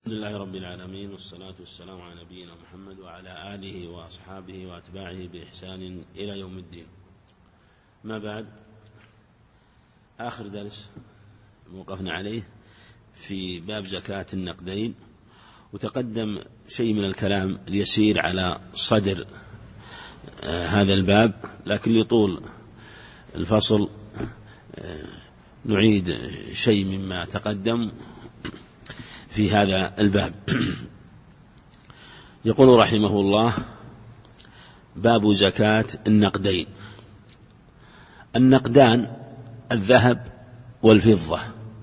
الحمد لله رب العالمين، والصلاة والسلام على نبينا محمد وعلى آله وأصحابه وأتباعه بإحسان إلى يوم الدين. ما بعد، آخر درس وقفنا عليه في باب زكاة النقدين، وتقدم شيء من الكلام اليسير على صدر هذا الباب، لكن لطول الفصل نعيد شيء مما تقدم في هذا الباب. يقول رحمه الله: باب زكاة النقدين. النقدان الذهب والفضة،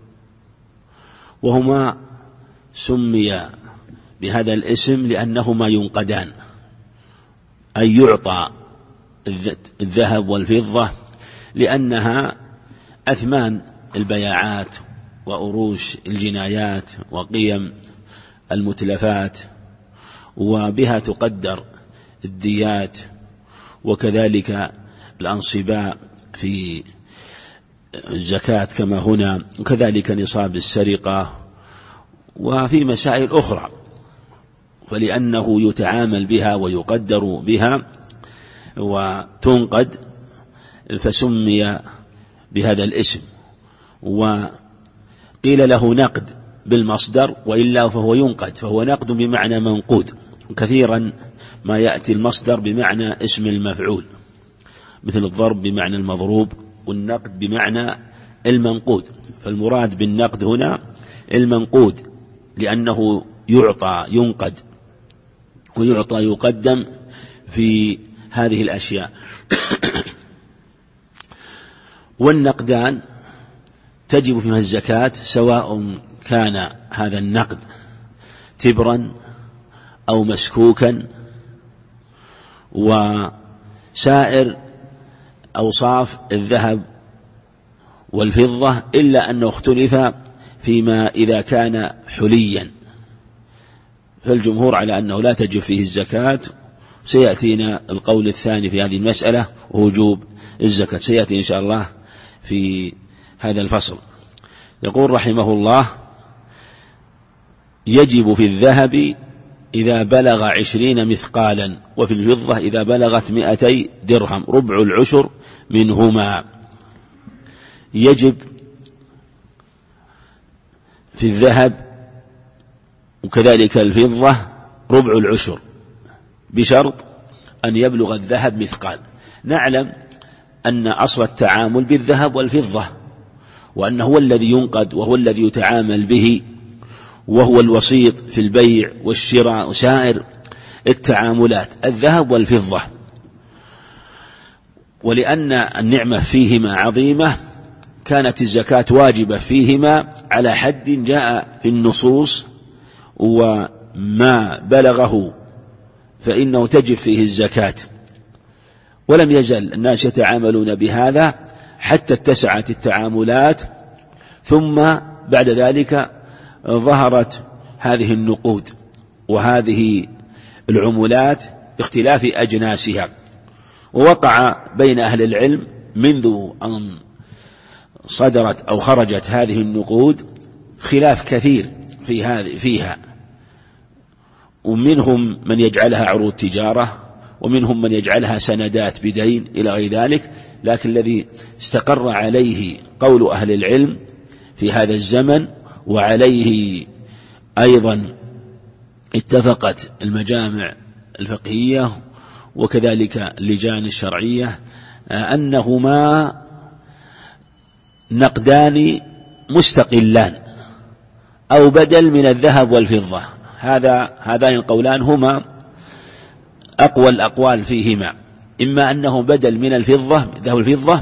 وهما سمي بهذا الاسم لأنهما ينقدان، أي يعطى الذهب والفضة لأنها أثمان البياعات وأروش الجنايات وقيم المتلفات، وبها تقدر الديات وكذلك الأنصباء في الزكاة كما هنا، وكذلك نصاب السرقة وفي مسائل أخرى، فلأنه يتعامل بها ويقدر بها وتنقد فسمي بهذا الاسم. وقيل له نقد بالمصدر، وإلا فهو ينقد، فهو نقد بمعنى منقود. كثيرا ما يأتي المصدر بمعنى اسم المفعول، مثل الضرب بمعنى المضروب، والنقد بمعنى المنقود. فالمراد بالنقد هنا المنقود، لأنه يعطى ينقد ويعطى يقدم في هذه الأشياء. والنقدان تجب فيها الزكاة، سواء كان هذا النقد تبرا أو مسكوكا، وسائر أوصاف الذهب والفضة، إلا أنه اختلف فيما إذا كان حليا، فالجمهور على أنه لا تجب فيه الزكاة. سيأتينا القول الثاني في هذه المسألة ووجوب الزكاة، سيأتي إن شاء الله في هذا الفصل. يقول رحمه الله: يجب في الذهب إذا بلغ 20 مثقالا، وفي الفضة إذا بلغت 200 درهم، ربع العشر منهما. يجب في الذهب وكذلك الفضة ربع العشر، بشرط أن يبلغ الذهب مثقال. نعلم أن أصل التعامل بالذهب والفضة، وأنه هو الذي ينقد وهو الذي يتعامل به، وهو الوسيط في البيع والشراء وسائر التعاملات، الذهب والفضة. ولأن النعمة فيهما عظيمة كانت الزكاة واجبة فيهما على حد جاء في النصوص، وما بلغه فإنه تجب فيه الزكاة. ولم يزل الناس يتعاملون بهذا حتى اتسعت التعاملات، ثم بعد ذلك ظهرت هذه النقود وهذه العملات باختلاف أجناسها. ووقع بين أهل العلم منذ أن صدرت أو خرجت هذه النقود خلاف كثير فيها، ومنهم من يجعلها عروض تجارة، ومنهم من يجعلها سندات بدين إلى غير ذلك. لكن الذي استقر عليه قول أهل العلم في هذا الزمن، وعليه أيضا اتفقت المجامع الفقهية وكذلك اللجان الشرعية، أنهما نقدان مستقلان أو بدل من الذهب والفضة. هذان القولان هما أقوى الأقوال فيهما، إما أنه بدل من الفضة ذهب الفضة،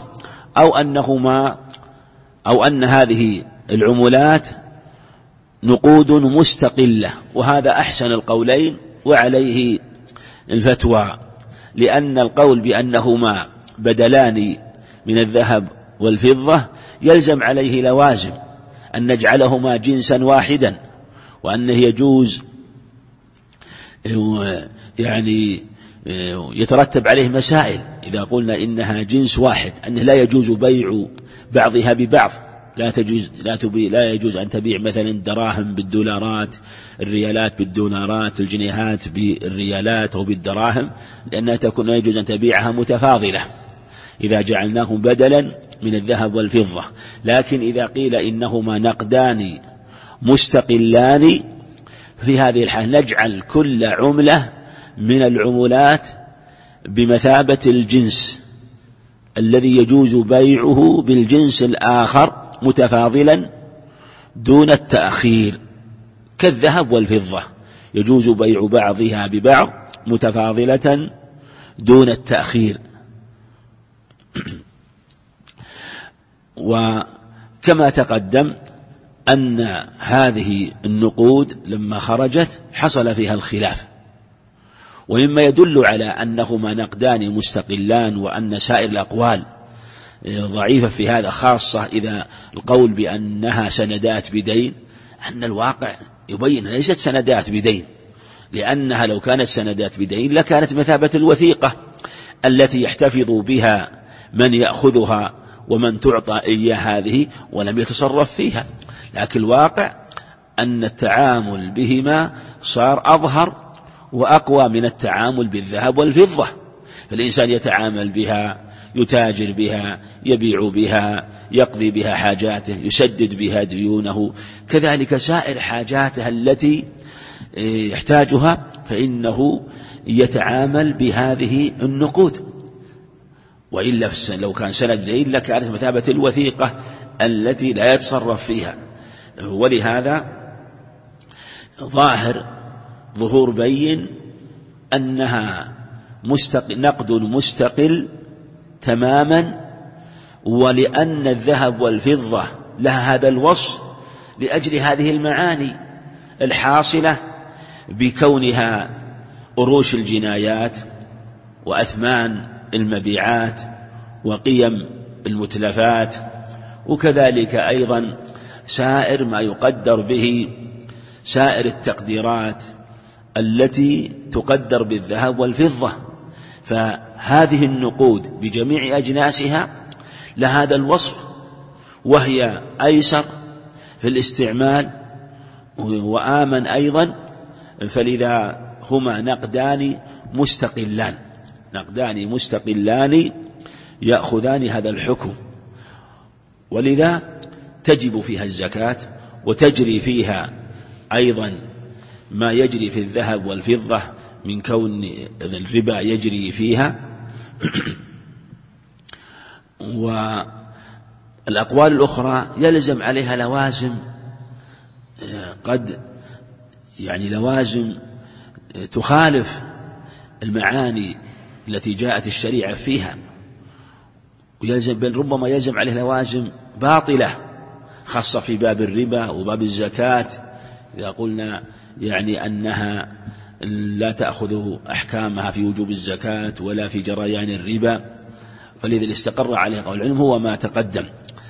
أو أن هذه العملات نقود مستقلة، وهذا أحسن القولين وعليه الفتوى، لأن القول بأنهما بدلان من الذهب والفضة يلزم عليه لوازم، أن نجعلهما جنسا واحدا، وأنه يجوز يعني يترتب عليه مسائل إذا قلنا إنها جنس واحد، أنه لا يجوز بيع بعضها ببعض، لا يجوز أن تبيع مثلا الدراهم بالدولارات، الريالات بالدولارات، الجنيهات بالريالات أو بالدراهم، لأنها تكون لا يجوز أن تبيعها متفاضلة إذا جعلناهم بدلا من الذهب والفضة. لكن إذا قيل إنهما نقدان مستقلان، في هذه الحالة نجعل كل عملة من العملات بمثابة الجنس الذي يجوز بيعه بالجنس الآخر متفاضلا دون التأخير، كالذهب والفضة يجوز بيع بعضها ببعض متفاضلة دون التأخير. وكما تقدم أن هذه النقود لما خرجت حصل فيها الخلاف، ومما يدل على أنهما نقدان مستقلان وأن سائر الأقوال ضعيفة في هذا، خاصة إذا القول بأنها سندات بدين، أن الواقع يبين ليست سندات بدين، لأنها لو كانت سندات بدين لكانت مثابة الوثيقة التي يحتفظ بها من يأخذها ومن تعطى إياه هذه ولم يتصرف فيها. لكن الواقع أن التعامل بهما صار أظهر وأقوى من التعامل بالذهب والفضة، فالإنسان يتعامل بها، يتاجر بها، يبيع بها، يقضي بها حاجاته، يسدد بها ديونه، كذلك سائر حاجاته التي يحتاجها فإنه يتعامل بهذه النقود. وإلا لو كان سند دين لكانت مثابة الوثيقة التي لا يتصرف فيها. ولهذا ظهور بين أنها نقد مستقل تماما، ولأن الذهب والفضة لها هذا الوصف لأجل هذه المعاني الحاصلة بكونها أروش الجنايات وأثمان المبيعات وقيم المتلفات، وكذلك أيضا سائر ما يقدر به سائر التقديرات التي تقدر بالذهب والفضة. فهذه النقود بجميع أجناسها لهذا الوصف، وهي أيسر في الاستعمال وآمن أيضا، فلذا هما نقدان مستقلان يأخذان هذا الحكم، ولذا تجب فيها الزكاة، وتجري فيها أيضا ما يجري في الذهب والفضة من كون الربا يجري فيها. والأقوال الأخرى يلزم عليها لوازم، لوازم تخالف المعاني التي جاءت الشريعة فيها، بل ربما يلزم عليه لوازم باطلة خاصة في باب الربا وباب الزكاة، إذا قلنا أنها لا تأخذ أحكامها في وجوب الزكاة ولا في جريان الربا، فلذا استقر عليه قول العلم هو ما تقدم.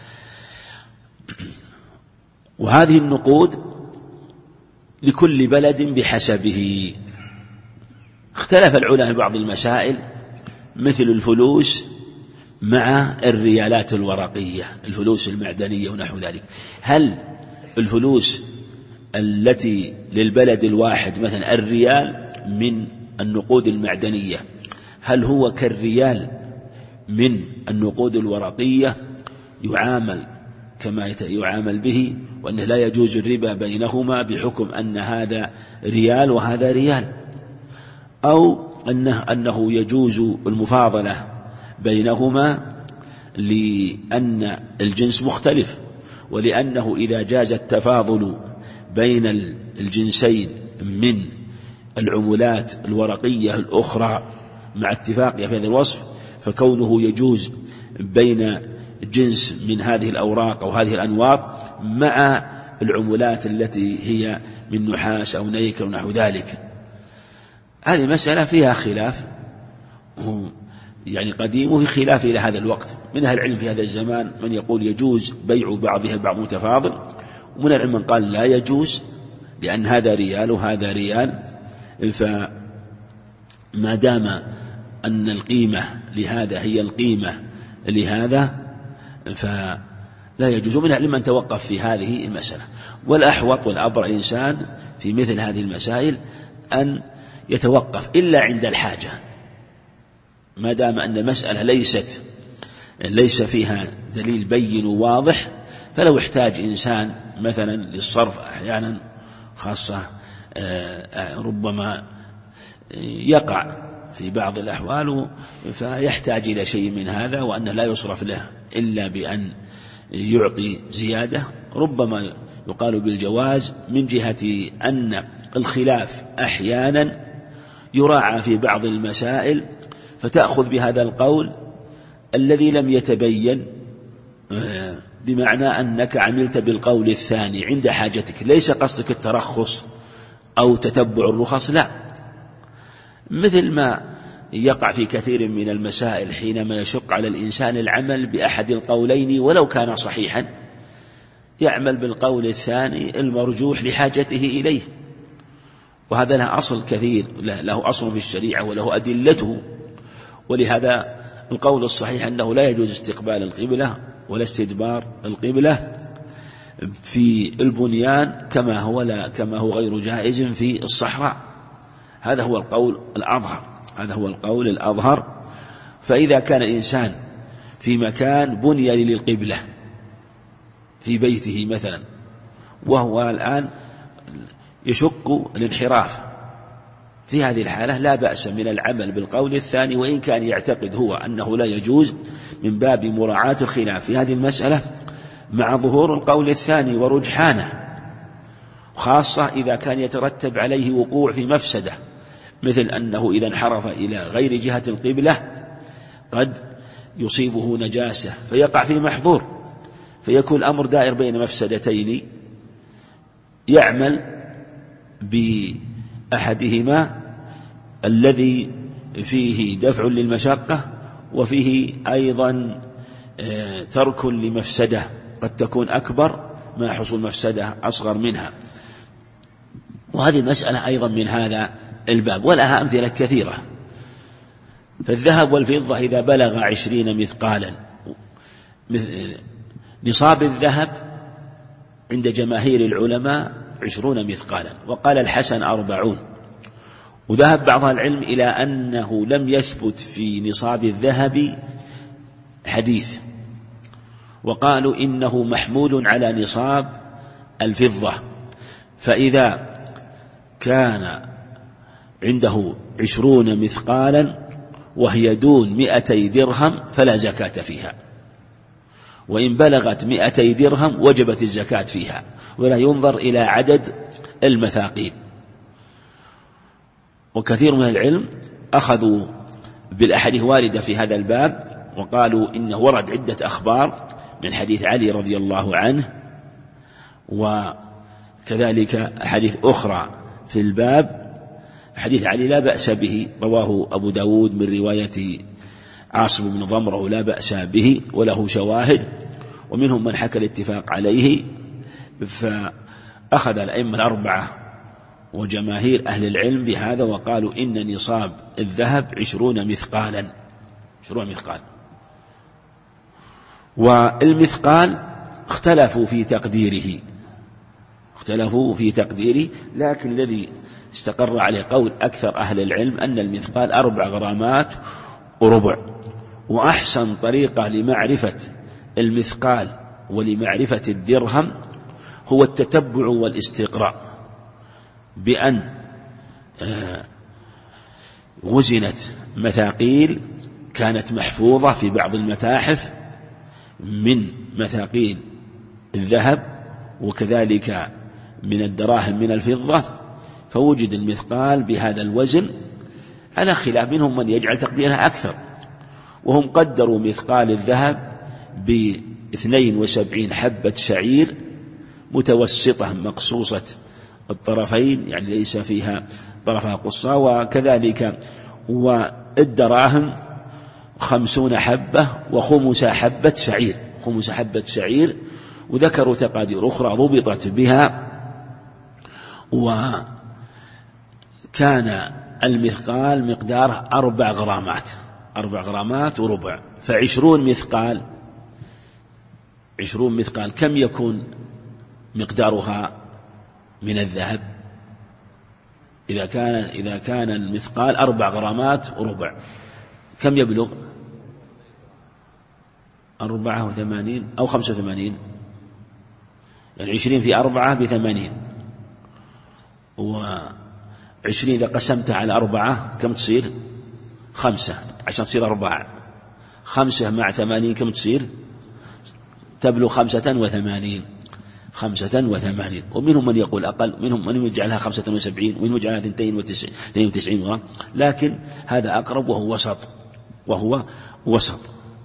وهذه النقود لكل بلد بحسبه. اختلف العلماء في بعض المسائل مثل الفلوس مع الريالات الورقية، الفلوس المعدنية ونحو ذلك. هل الفلوس التي للبلد الواحد مثلا الريال من النقود المعدنية هل هو كالريال من النقود الورقية يعامل كما يعامل به، وأنه لا يجوز الربا بينهما بحكم أن هذا ريال وهذا ريال، أو أنه يجوز المفاضلة بينهما لأن الجنس مختلف، ولأنه إذا جاز التفاضل بين الجنسين من العملات الورقية الأخرى مع اتفاقها في هذا الوصف، فكونه يجوز بين جنس من هذه الأوراق أو هذه الأنواط مع العملات التي هي من نحاس أو نيكل ونحو ذلك. هذه مسألة فيها خلاف قديم، وفي خلاف إلى هذا الوقت. من أهل العلم في هذا الزمان من يقول يجوز بيع بعضها بعض متفاضل، ومن العلم من قال لا يجوز لأن هذا ريال وهذا ريال، فما دام أن القيمة لهذا هي القيمة لهذا فلا لا يجوز منها لمن توقف في هذه المسألة. والأحوط والأبرأ الإنسان في مثل هذه المسائل أن يتوقف إلا عند الحاجة، ما دام أن المسألة ليس فيها دليل بين وواضح. فلو احتاج إنسان مثلا للصرف أحيانا خاصة ربما يقع في بعض الأحوال فيحتاج إلى شيء من هذا، وأن لا يصرف له إلا بأن يعطي زيادة، ربما يقال بالجواز من جهة أن الخلاف أحيانا يراعى في بعض المسائل، فتأخذ بهذا القول الذي لم يتبين، بمعنى أنك عملت بالقول الثاني عند حاجتك، ليس قصدك الترخص أو تتبع الرخص، لا، مثل ما يقع في كثير من المسائل حينما يشق على الإنسان العمل بأحد القولين ولو كان صحيحا، يعمل بالقول الثاني المرجوح لحاجته إليه، وهذا له أصل كثير، له أصل في الشريعة وله أدلته. ولهذا القول الصحيح أنه لا يجوز استقبال القبلة ولا استدبار القبلة في البنيان كما هو غير جائز في الصحراء. هذا هو القول الأظهر. فإذا كان الإنسان في مكان بني للقبلة في بيته مثلا، وهو الآن يشق الانحراف، في هذه الحالة لا بأس من العمل بالقول الثاني، وإن كان يعتقد هو أنه لا يجوز من باب مراعاة الخلاف في هذه المسألة مع ظهور القول الثاني ورجحانه، خاصة إذا كان يترتب عليه وقوع في مفسدة، مثل أنه إذا انحرف إلى غير جهة القبلة قد يصيبه نجاسة فيقع في محظور، فيكون الأمر دائر بين مفسدتين، يعمل بأحدهما الذي فيه دفع للمشقة وفيه أيضا ترك لمفسدة قد تكون أكبر مع حصول مفسدة أصغر منها. وهذه المسألة أيضا من هذا الباب، ولها أمثلة كثيرة. فالذهب والفضة إذا بلغ 20 مثقالا، نصاب الذهب عند جماهير العلماء 20 مثقالا، وقال الحسن 40. وذهب بعض العلم إلى أنه لم يثبت في نصاب الذهب حديث، وقالوا إنه محمول على نصاب الفضة، فإذا كان عنده 20 مثقالا وهي دون 200 درهم فلا زكاة فيها، وإن بلغت 200 درهم وجبت الزكاة فيها، ولا ينظر إلى عدد المثاقيل. وكثير من العلم أخذوا بالأحاديث واردة في هذا الباب، وقالوا إنه ورد عدة أخبار من حديث علي رضي الله عنه، وكذلك أحاديث أخرى في الباب. حديث علي لا بأس به، رواه أبو داود من رواية عاصم بن ضمرة لا بأس به وله شواهد، ومنهم من حكى الاتفاق عليه. فأخذ الأئمة الأربعة وجماهير أهل العلم بهذا، وقالوا إن نصاب الذهب 20 مثقالا. والمثقال اختلفوا في تقديره، لكن الذي استقر عليه قول أكثر أهل العلم أن المثقال 4 غرامات وربع. وأحسن طريقة لمعرفة المثقال ولمعرفة الدرهم هو التتبع والاستقراء، بأن وزنت مثاقيل كانت محفوظة في بعض المتاحف من مثاقيل الذهب، وكذلك من الدراهم من الفضة، فوجد المثقال بهذا الوزن، على خلاف منهم من يجعل تقديرها أكثر، وهم قدروا مثقال الذهب ب72 حبة شعير متوسطة مقصوصة الطرفين، يعني ليس فيها طرفها قصة، وكذلك والدراهم 50 حبة وخمس حبة شعير، وذكروا تقادير أخرى ضبطت بها. وكان المثقال مقداره 4 غرامات وربع، ف20 مثقال 20 مثقال كم يكون مقدارها من الذهب؟ إذا كان المثقال 4 غرامات وربع كم يبلغ؟ 84 أو 85، يعني 20 في 4 ب80، و20 إذا قسمتها على 4 كم تصير؟ 5 عشان تصير 4. 5 مع 80 كم تصير؟ تبلغ 85. ومنهم من يقول أقل، منهم من يجعلها 75، ومنهم يجعلها 92 غرام، لكن هذا أقرب وهو وسط.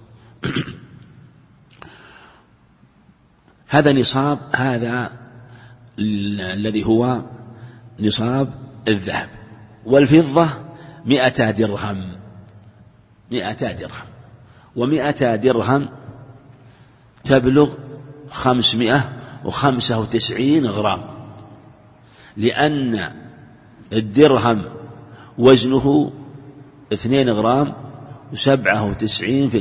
هذا نصاب، هذا الذي هو نصاب الذهب. والفضة 200 درهم، 200 درهم، و200 درهم تبلغ 595 غرام، لأن الدرهم وزنه 2 غرام و97%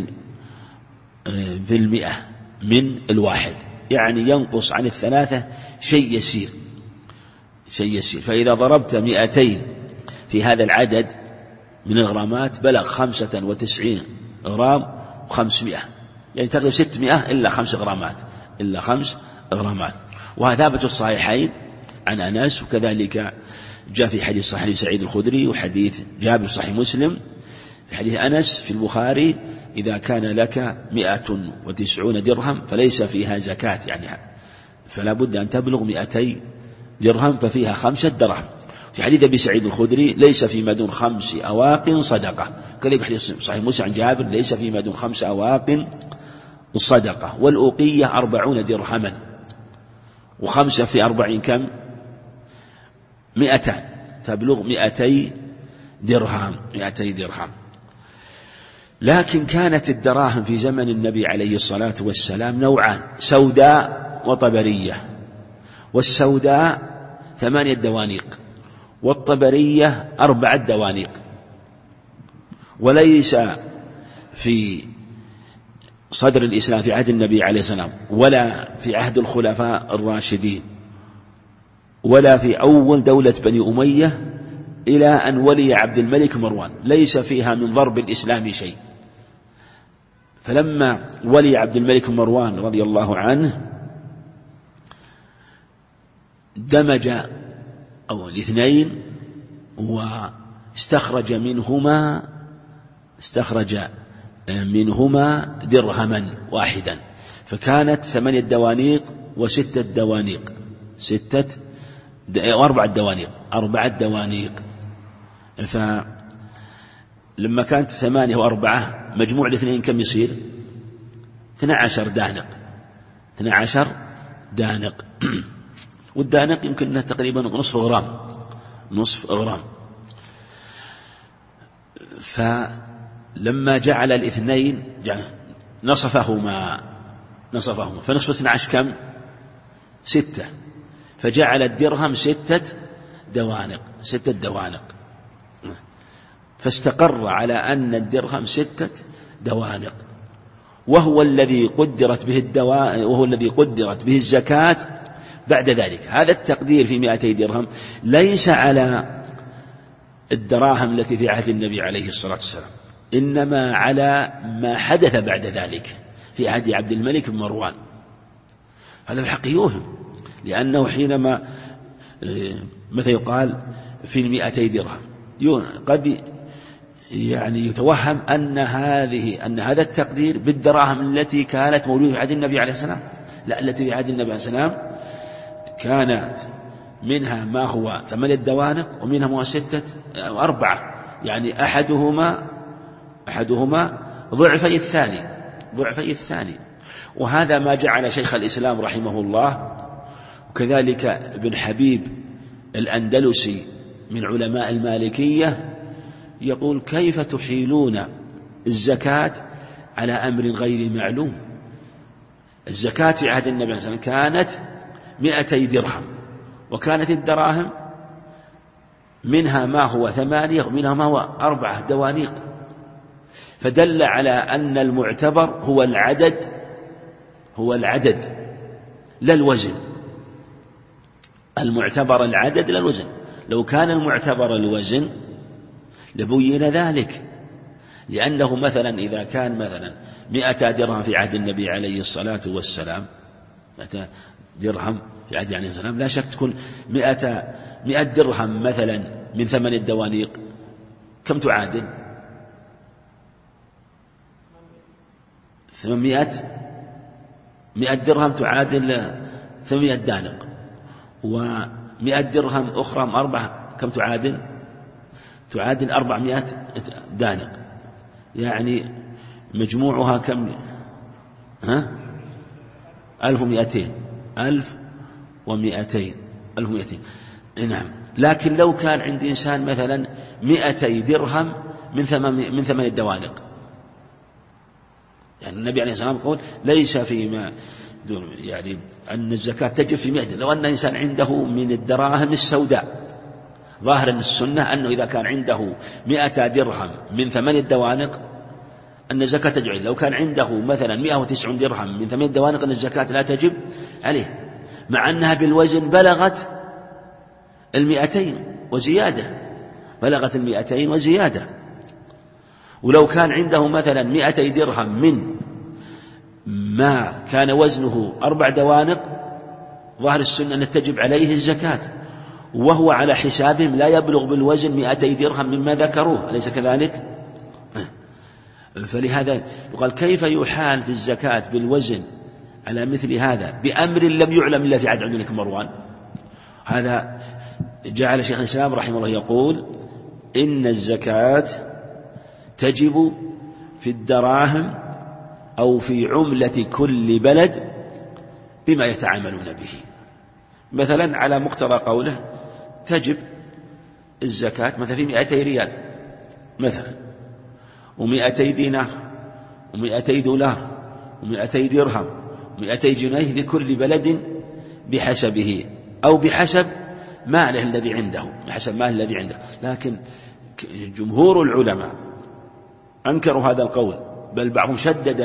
من الواحد، يعني ينقص عن 3 شيء يسير. فإذا ضربت 200 في هذا العدد من الغرامات بلغ 95 غرام و500، يعني تقريبا 600 إلا 5 غرامات. وهذا ثابت الصحيحين عن أنس، وكذلك جاء في حديث صحيح سعيد الخدري وحديث جابر صحيح مسلم. في حديث أنس في البخاري: إذا كان لك 190 درهم فليس فيها زكاة، يعني فلا بد أن تبلغ 200 درهم ففيها 5 دراهم. في حديث أبي سعيد الخدري: ليس فيما دون 5 أواق صدقة. كذلك حديث صحيح مسلم عن جابر: ليس فيما دون 5 أواق صدقة. والأوقية 40 درهما، و5 في 40 كم؟ 200، تبلغ 200 درهم. لكن كانت الدراهم في زمن النبي عليه الصلاة والسلام نوعان: سوداء وطبرية. والسوداء 8 دوانيق، والطبرية 4 دوانيق. وليس في صدر الإسلام في عهد النبي عليه السلام، ولا في عهد الخلفاء الراشدين، ولا في أول دولة بني أمية إلى أن ولي عبد الملك مروان، ليس فيها من ضرب الإسلام شيء. فلما ولي عبد الملك مروان رضي الله عنه دمج الاثنين واستخرج منهما درهما واحدا، فكانت 8 دوانيق و6 دوانيق، 4 دوانيق. فلما كانت 8 و4 مجموع الاثنين كم يصير؟ 12 دانق. والدانق يمكن تقريبا نصف غرام. فلما جعل الاثنين نصفهما، فنصف 12 كم؟ 6. فجعل الدرهم 6 دوانق، فاستقر على أن الدرهم 6 دوانق، وهو الذي قدرت به الزكاة بعد ذلك. هذا التقدير في 200 درهم ليس على الدراهم التي في عهد النبي عليه الصلاة والسلام، إنما على ما حدث بعد ذلك في عهد عبد الملك بن مروان. هذا الحق يوهم، لأنه حينما مثل يقال في 200 درهم قد يعني يتوهم أن هذا التقدير بالدراهم التي كانت موجودة في عهد النبي عليه السلام. لا، التي في عهد النبي عليه السلام كانت منها ما هو 8 دوانق، ومنها ما هو 6 و4، يعني أحدهما ضعفي الثاني. وهذا ما جعل شيخ الإسلام رحمه الله وكذلك ابن حبيب الأندلسي من علماء المالكية يقول: كيف تحيلون الزكاة على أمر غير معلوم؟ الزكاة في عهد النبي صلى الله عليه وسلم كانت 200 درهم، وكانت الدراهم منها ما هو 8 ومنها ما هو 4 دوانيق، فدل على أن المعتبر هو هو العدد لا الوزن، المعتبر العدد لا الوزن. لو كان المعتبر الوزن لبين ذلك، لأنه مثلا إذا كان مثلا 100 درهم في عهد النبي عليه الصلاة والسلام، 100 درهم في عهد عليه السلام، لا شك تكون 100 درهم مثلا من ثمن الدوانيق كم تعادل؟ 800. 100 درهم تعادل 800 دانق، و100 درهم أخرى أربعة كم تعادل؟ تعادل 400 دانق، يعني مجموعها كم؟ 1200. 1200. نعم. لكن لو كان عند إنسان مثلا 200 درهم من ثمن الدوانق، يعني النبي عليه الصلاة والسلام يقول ليس فيما دون، يعني أن الزكاة تجب في 100. لو أن إنسان عنده من الدراهم السوداء، ظاهر السنة أنه إذا كان عنده 100 درهم من ثمن الدوانق أن الزكاة تجب عليه. لو كان عنده مثلا 190 درهم من ثمن الدوانق أن الزكاة لا تجب عليه، مع أنها بالوزن بلغت 200 وزيادة، بلغت 200 وزيادة. ولو كان عنده مثلا 200 درهم من ما كان وزنه 4 دوانق، ظاهر السنة أن تجب عليه الزكاة، وهو على حسابهم لا يبلغ بالوزن 200 درهم مما ذكروه، أليس كذلك؟ فلهذا يقال كيف يحال في الزكاة بالوزن على مثل هذا بأمر لم يعلم إلا في عهد عبد الملك مروان؟ هذا جعل شيخ الإسلام رحمه الله يقول إن الزكاة تجب في الدراهم أو في عملة كل بلد بما يتعاملون به. مثلا على مقتضى قوله تجب الزكاة مثلا في 200 ريال مثلا، و200 دينار، و200 دولار، و200 درهم، و200 جنيه لكل بلد بحسبه أو بحسب ماله الذي عنده، بحسب ماله الذي عنده. لكن جمهور العلماء أنكروا هذا القول، بل بعضهم شدد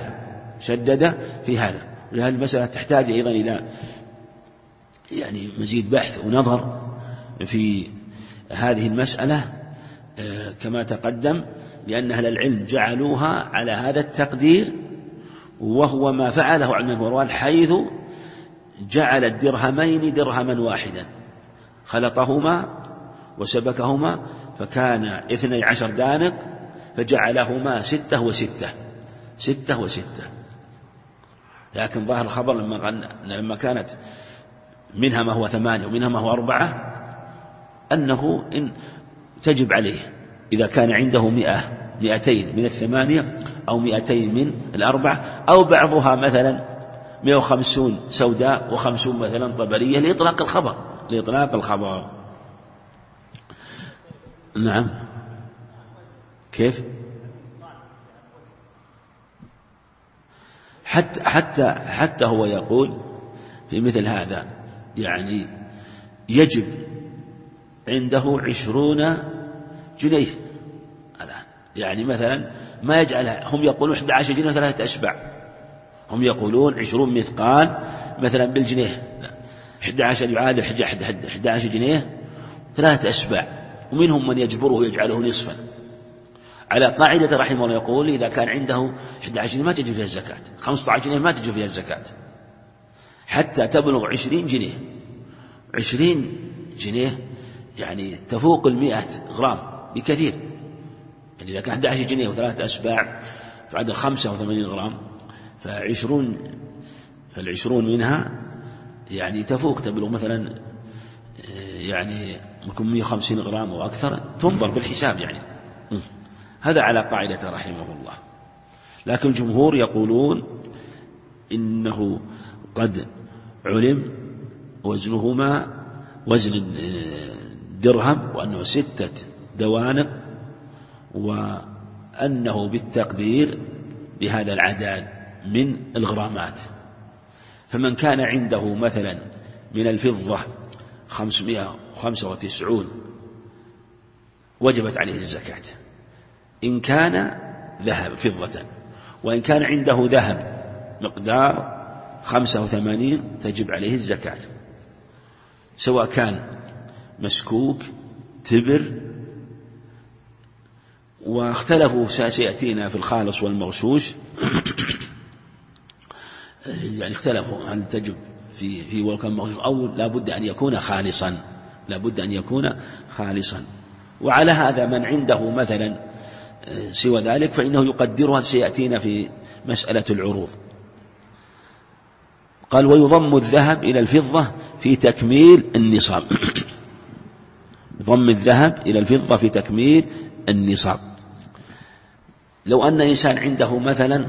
في هذا. ولهذه المسألة تحتاج أيضا إلى يعني مزيد بحث ونظر في هذه المسألة كما تقدم، لأن أهل العلم جعلوها على هذا التقدير، وهو ما فعله عن مروان، حيث جعل الدرهمين درهما واحدا، خلطهما وسبكهما فكان 12 دانق، فجعلهما 6 و6. لكن ظاهر الخبر لما كانت منها ما هو 8 ومنها ما هو 4 أنه إن تجب عليه إذا كان عنده 200 من 8 أو 200 من 4، أو بعضها مثلا 150 سوداء و50 مثلا طبرية لإطلاق الخبر. نعم. كيف؟ حتى هو يقول في مثل هذا يعني يجب عنده 20 جنيه الآن، يعني مثلا ما يجعلها، هم يقولون 11 جنيه و3 أشباع، هم يقولون 20 مثقال مثلا بالجنيه، 11 يعادل 11 جنيه 3 أشباع، ومنهم من يجبره ويجعله نصفا، على قاعدة رحمه الله يقول إذا كان عنده 11 جنيه ما تجب فيها الزكاة، 15 جنيه ما تجب فيها الزكاة، حتى تبلغ 20 جنيه. 20 جنيه يعني تفوق 100 غرام بكثير، يعني إذا كان 11 جنيه و3 أشباع فعدد 85 غرام، فالعشرون منها يعني تبلغ مثلا يعني ممكن 150 غرام أو أكثر، تنظر بالحساب يعني. هذا على قاعدة رحمه الله. لكن الجمهور يقولون إنه قد علم وزنهما وزن درهم، وأنه 6 دوانق، وأنه بالتقدير بهذا العدد من الغرامات. فمن كان عنده مثلا من الفضة 595 وجبت عليه الزكاة إن كان ذهب فضة، وإن كان عنده ذهب مقدار 85 تجب عليه الزكاة، سواء كان مسكوك تبر. واختلفوا سيأتينا في الخالص والمغشوش يعني اختلفوا هل تجب في والكم المغشوش أو لا بد أن يكون خالصا، لا بد أن يكون خالصا. وعلى هذا من عنده مثلا سوى ذلك فإنه يقدرها، سيأتينا في مسألة العروض. قال ويضم الذهب إلى الفضة في تكميل النصاب ضم الذهب إلى الفضة في تكميل النصاب. لو أن إنسان عنده مثلا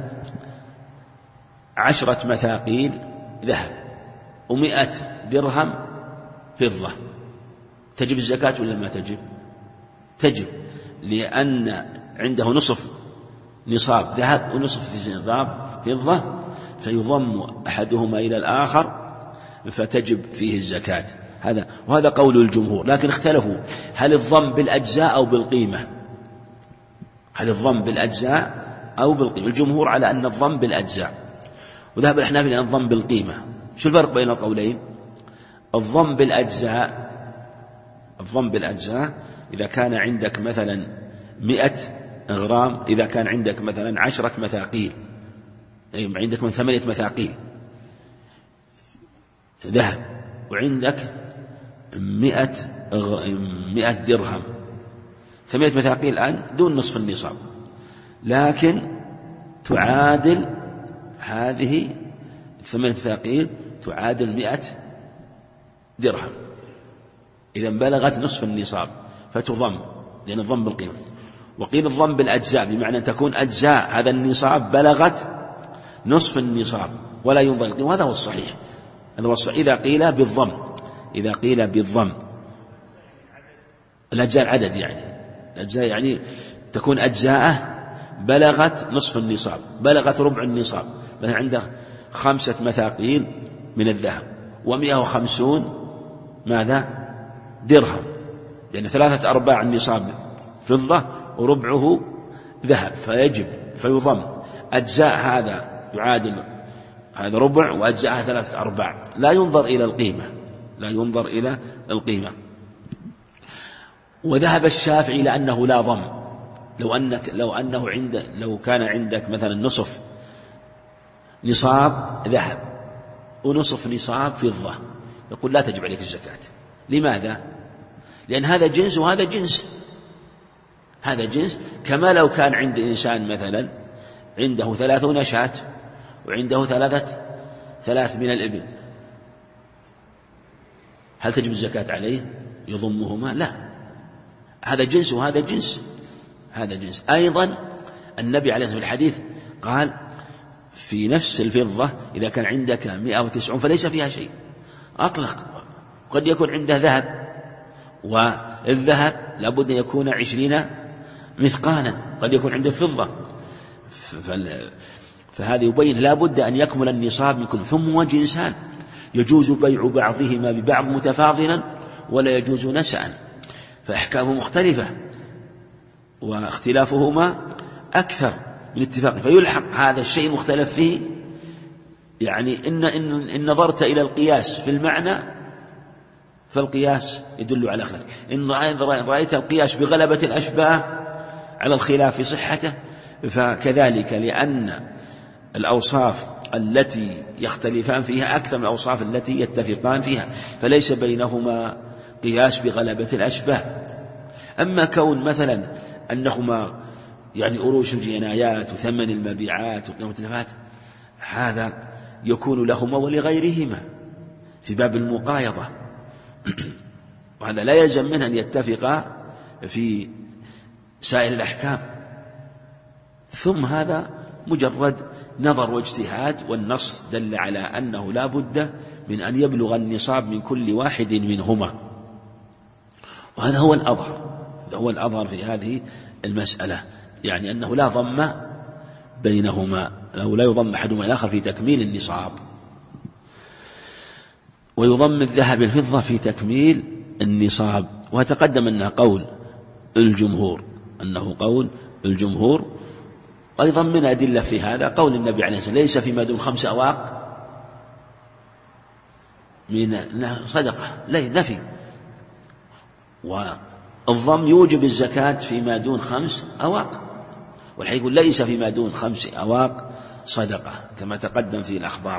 10 مثاقيل ذهب و100 درهم فضة، تجب الزكاة ولا ما تجب؟ تجب، لأن عنده نصف نصاب ذهب ونصف نصاب فضة، فيضم أحدهما إلى الآخر فتجب فيه الزكاة. وهذا قول الجمهور. لكن اختلفوا هل الضم بالأجزاء أو بالقيمة؟ هل الضم بالأجزاء أو بالقيمة؟ الجمهور على أن الضم بالأجزاء، وذهب الأحناف إلى أن الضم بالقيمة. شو الفرق بين القولين؟ الضم بالأجزاء إذا كان عندك مثلا 100 غرام، إذا كان عندك مثلا 10 مثاقيل، عندك من 8 مثاقيل ذهب وعندك 100 درهم، 8 مثاقيل الآن دون نصف النصاب، لكن تعادل هذه 8 مثاقيل تعادل 100 درهم، إذا بلغت نصف النصاب فتضم، لأن الضم بالقيمة. وقيل الضم بالأجزاء، بمعنى أن تكون أجزاء هذا النصاب بلغت نصف النصاب ولا ينظر القيمة. وهذا هو الصحيح، هذا هو الصحيح. إذا قيل بالضم الأجزاء العدد، يعني الأجزاء يعني تكون أجزاءه بلغت نصف النصاب، بلغت ربع النصاب. مثلا عنده 5 مثاقيل من الذهب و150 ماذا؟ درهم، يعني 3/4 النصاب فضة وربعه ذهب، فيضم أجزاء هذا يعادل هذا ربع وأجزاءها 3/4، لا ينظر إلى القيمة. وذهب الشافعي إلى أنه لا ضم. لو كان عندك مثلا نصف نصاب ذهب ونصف نصاب فضة، يقول لا تجب عليك الزكاة. لماذا؟ لأن هذا جنس وهذا جنس، هذا جنس. كما لو كان عند إنسان مثلا عنده 30 شاة وعنده 3 من الإبل، هل تجب الزكاة عليه؟ يضمهما؟ لا، هذا جنس وهذا جنس، هذا جنس. أيضا النبي عليه الصلاة والسلام الحديث قال في نفس الفضة إذا كان عندك 190 فليس فيها شيء، أطلق. قد يكون عنده ذهب، والذهب لابد أن يكون 20 مثقالا، قد يكون عنده فضة، فهذا يبين لابد أن يكمل النصاب من كل. ثم وجنسان، يجوز بيع بعضهما ببعض متفاضلا ولا يجوز نسأ، فأحكامه مختلفة واختلافهما أكثر من اتفاق، فيلحق هذا الشيء مختلف فيه. يعني إن نظرت إلى القياس في المعنى فالقياس يدل على خلاف، إن رأيت القياس بغلبة الأشباه على الخلاف في صحته، فكذلك لأن الأوصاف التي يختلفان فيها أكثر من الأوصاف التي يتفقان فيها، فليس بينهما قياس بغلبة الأشباه. أما كون مثلا أنهما يعني أروش الجنايات وثمن المبيعات وقيمة النفات، هذا يكون لهما ولغيرهما في باب المقايضة، وهذا لا يلزم منه أن يتفقا في سائر الأحكام. ثم هذا مجرد نظر واجتهاد، والنص دل على أنه لا بد من أن يبلغ النصاب من كل واحد منهما، وهذا هو الأظهر في هذه المسألة، يعني أنه لا ضم بينهما، أو لا يضم أحدهما الآخر في تكميل النصاب. ويضم الذهب الفضة في تكميل النصاب، وتقدم أنه قول الجمهور. أيضا من أدلة في هذا قول النبي عليه الصلاة والسلام ليس فيما دون 5 أواق من صدقة لا نفي. والضم يوجب الزكاة فيما دون 5 أواق، والحين يقول ليس فيما دون 5 أواق صدقة كما تقدم في الأخبار.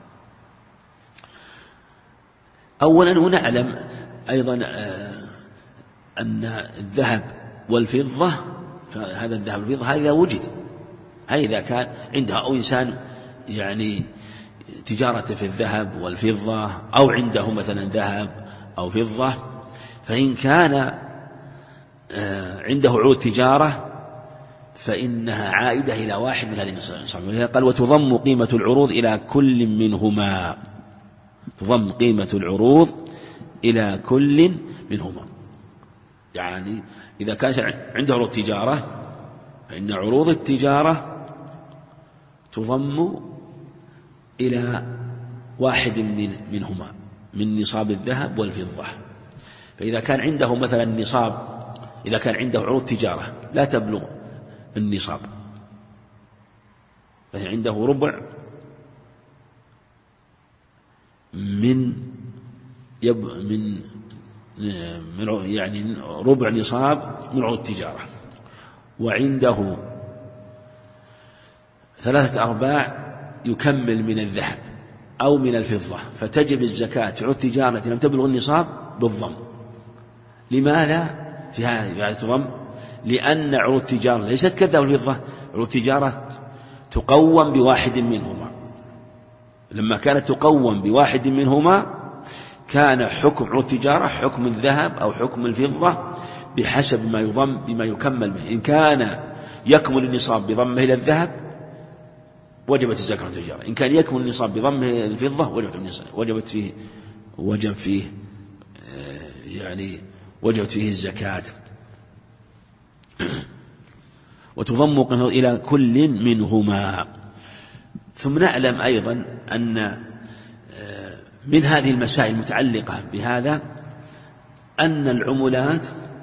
أولا ونعلم أيضا أن الذهب والفضة، فهذا الذهب والفضة هذا وجد، هذا إذا كان عندها أو إنسان يعني تجارة في الذهب والفضة أو عنده مثلا ذهب أو فضة، فإن كان عنده عروض تجارة فإنها عائدة إلى واحد من هذه النصاب. قال وتضم قيمة العروض إلى كل منهما، تضم قيمة العروض إلى كل منهما. يعني إذا كان عنده عروض تجارة فإن عروض التجارة تضم إلى واحد منهما من نصاب الذهب والفضة. فإذا كان عنده مثلا نصاب، إذا كان عنده عروض تجارة لا تبلغ النصاب، مثلا عنده ربع من يعني ربع نصاب من عروض التجارة، وعنده 3/4 يكمل من الذهب أو من الفضة، فتجب الزكاة عروض تجارة لم تبلغ النصاب بالضم. لماذا في هذا تضم؟ لأن عروض التجارة ليست كالذهب والفضة، عروض التجارة تقوم بواحد منهما، لما كانت تقوم بواحد منهما كان حكم عروض التجارة حكم الذهب أو حكم الفضة بحسب ما يضم بما يكمل به. إن كان يكمل النصاب بضمه إلى الذهب وجبت الزكاة عن التجارة، إن كان يكمل النصاب بضمه إلى الفضة وجبت فيه الزكاة. وتضم إلى كل منهما. ثم نعلم أيضا أن من هذه المسائل المتعلقة بهذا أن العملات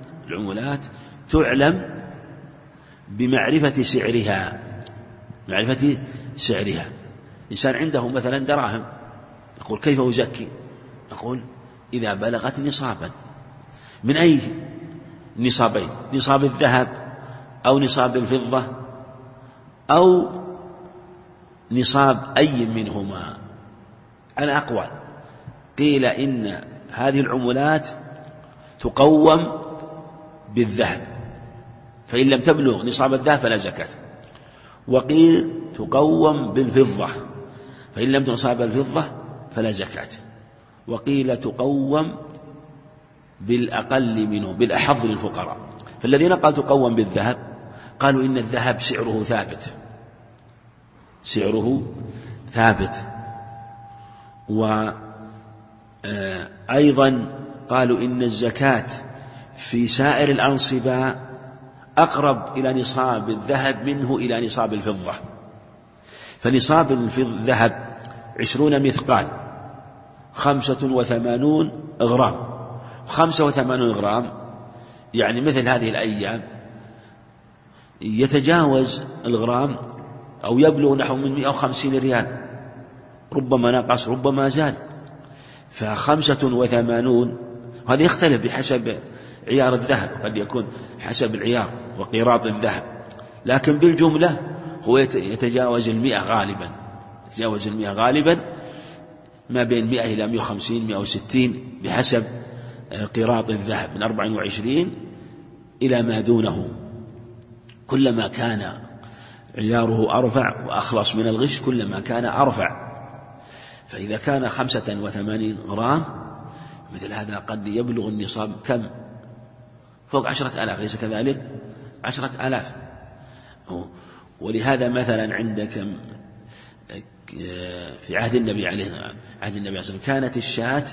تعلم بمعرفة سعرها. إنسان عنده مثلا دراهم، يقول كيف أزكي؟ نقول إذا بلغت نصابا. من أي نصابين؟ نصاب الذهب أو نصاب الفضة أو نصاب أي منهما؟ على أقوال. قيل إن هذه العملات تقوم بالذهب، فإن لم تبلغ نصاب الذهب فلا زكاة. وقيل تقوم بالفضة، فإن لم تبلغ نصاب الفضة فلا زكاة. وقيل تقوم بالأقل منه بالأحظ للفقراء. فالذين قالوا تقوم بالذهب قالوا إن الذهب سعره ثابت. وأيضا قالوا إن الزكاة في سائر الأنصبة أقرب إلى نصاب الذهب منه إلى نصاب الفضة. فنصاب الذهب 20 مثقال 85 غرام. 85 غرام يعني مثل هذه الأيام يتجاوز الغرام أو يبلغ نحو من 150 ريال، ربما نقص ربما زاد. 85 هذا يختلف بحسب عيار الذهب، قد يكون حسب العيار وقيراط الذهب، لكن بالجملة هو يتجاوز 100 غالبا، ما بين 100 إلى 150 160 بحسب قيراط الذهب، من 24 إلى ما دونه. كلما كان عياره أرفع وأخلص من الغش كلما كان أرفع. فإذا كان 85 غرام مثل هذا قد يبلغ النصاب كم؟ فوق 10,000، ليس كذلك؟ 10,000. ولهذا مثلا عندك في عهد النبي عليه الصلاة والسلام كانت الشاة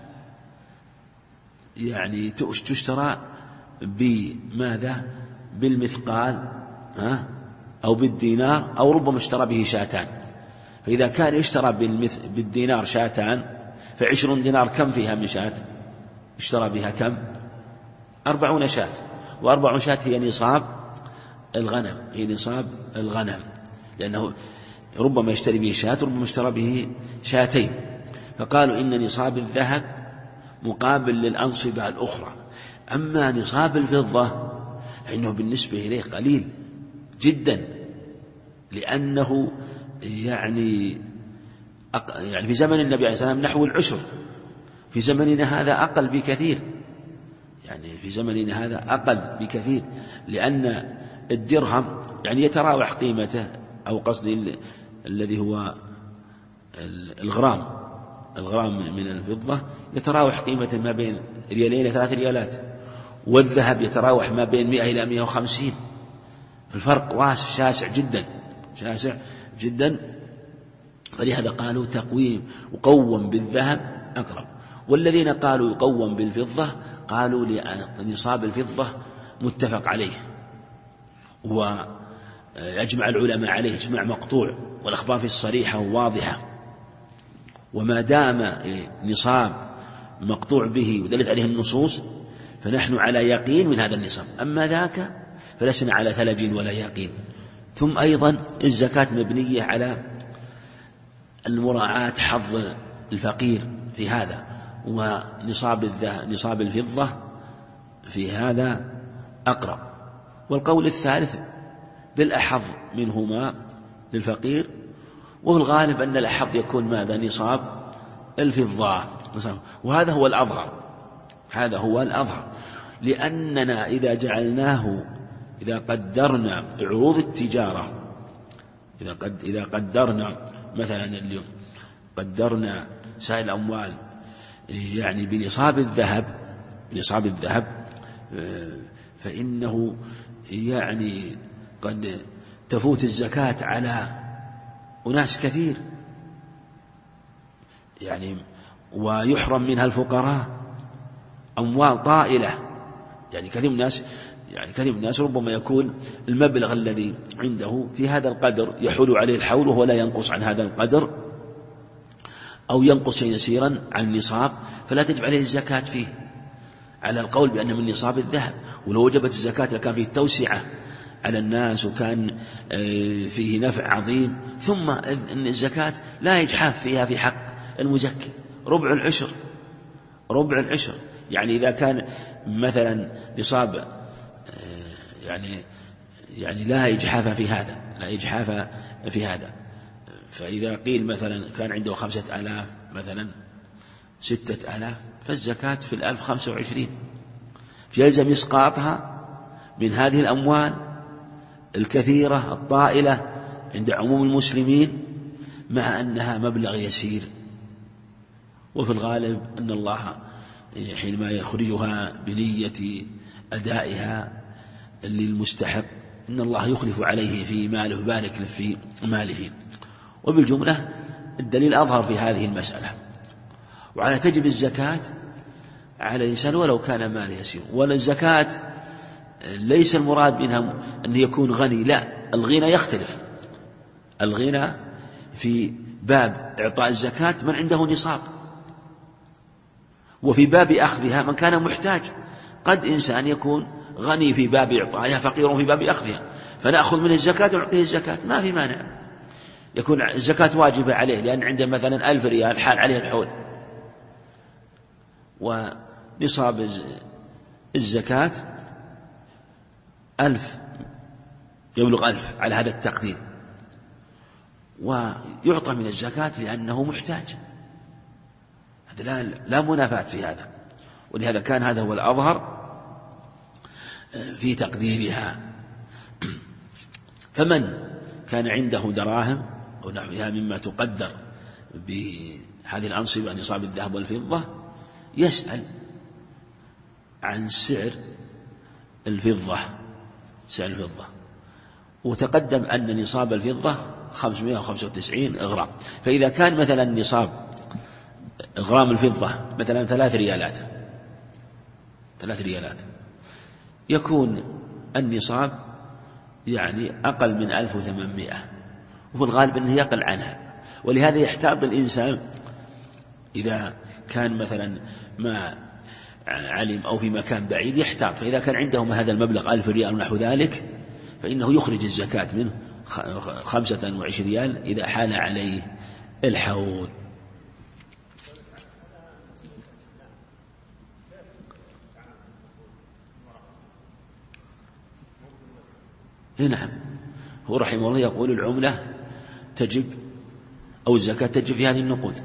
يعني تشترى بماذا؟ بالمثقال أو بالدينار، أو ربما اشترى به شاتان. فإذا كان يشترى بالدينار شاتان ف20 دينار كم فيها من شاة؟ اشترى بها كم؟ 40 شاة، و40 شاة هي نصاب الغنم، لأنه ربما يشتري به شاة ربما اشترى به شاتين. فقالوا إن نصاب الذهب مقابل للأنصبة الأخرى، أما نصاب الفضة إنه بالنسبة إليه قليل جدا، لأنه يعني في زمن النبي عليه الصلاة والسلام نحو العشر، في زمننا هذا أقل بكثير، يعني في زمننا هذا أقل بكثير، لأن الدرهم يعني يتراوح قيمته، أو قصدي الذي هو الغرام من الفضة يتراوح قيمته ما بين ريالين إلى 3 ريالات، والذهب يتراوح ما بين 100 إلى 150. الفرق واسع شاسع جدا، فلهذا قالوا يقوم بالذهب أقرب. والذين قالوا يقوم بالفضة قالوا لأن نصاب الفضة متفق عليه، ويجمع العلماء عليه إجماع مقطوع، والأخبار في الصريحة وواضحة، وما دام نصاب مقطوع به ودلت عليه النصوص فنحن على يقين من هذا النصاب، أما ذاك فلسنا على ثلج ولا يقين. ثم أيضا الزكاة مبنية على المراعاة حظ الفقير في هذا، ونصاب الفضة في هذا أقرب. والقول الثالث بالأحظ منهما للفقير، وهو الغالب أن الأحظ يكون ماذا؟ نصاب الفضة، وهذا هو الأظهر، لأننا إذا قدرنا عروض التجارة، إذا قدرنا مثلا اليوم قدرنا سائل الأموال يعني بنصاب الذهب فإنه يعني قد تفوت الزكاة على أناس كثير، يعني ويحرم منها الفقراء أموال طائلة، يعني كثير من الناس ربما يكون المبلغ الذي عنده في هذا القدر يحول عليه الحول وهو لا ينقص عن هذا القدر، أو ينقص يسيرا عن النصاب، فلا تجب عليه الزكاة فيه، على القول بأنه من نصاب الذهب. ولو وجبت الزكاة لكان فيه توسعة على الناس وكان فيه نفع عظيم. ثم أن الزكاة لا يجحاف فيها في حق المزكي، ربع العشر، يعني إذا كان مثلا نصاب يعني لا إجحاف في هذا، فإذا قيل مثلا كان عنده 5000 مثلا 6000، فالزكاة في 1000 25، فيلزم إسقاطها من هذه الأموال الكثيرة الطائلة عند عموم المسلمين، مع أنها مبلغ يسير. وفي الغالب أن الله حينما يخرجها بنية أدائها للمستحق إن الله يخلف عليه في ماله ويبارك له في ماله. وبالجملة الدليل أظهر في هذه المسألة. وعلى تجب الزكاة على الإنسان ولو كان ماله يسير. والزكاة ليس المراد منها أن يكون غني، لا، الغنى يختلف. الغنى في باب إعطاء الزكاة من عنده نصاب، وفي باب أخذها من كان محتاج. قد إنسان يكون غني في باب إعطائها، فقير في باب أخذها، فنأخذ من الزكاة ونعطيه الزكاة، ما في مانع، يكون الزكاة واجبة عليه لأن عنده مثلا 1000 ريال حال عليه الحول، ونصاب الزكاة 1000 يبلغ 1000 على هذا التقدير، ويعطى من الزكاة لأنه محتاج. هذا لا منافاة في هذا، ولهذا كان هذا هو الأظهر في تقديرها. فمن كان عنده دراهم أو نحوها مما تقدر بهذه الأنصبة نصاب الذهب والفضة يسأل عن سعر الفضة، وتقدم أن نصاب الفضة 595 غرام. فإذا كان مثلا نصاب غرام الفضة مثلا 3 ريالات، يكون النصاب يعني أقل من 1800، وفي الغالب أنه يقل عنها. ولهذا يحتاط الإنسان إذا كان مثلا ما علم أو في مكان بعيد يحتاط، فإذا كان عندهم هذا المبلغ 1000 ريال ونحو ذلك فإنه يخرج الزكاة منه 25 ريال إذا حال عليه الحول. نعم. هو رحمه الله يقول العملة تجب أو الزكاة تجب في هذه النقود،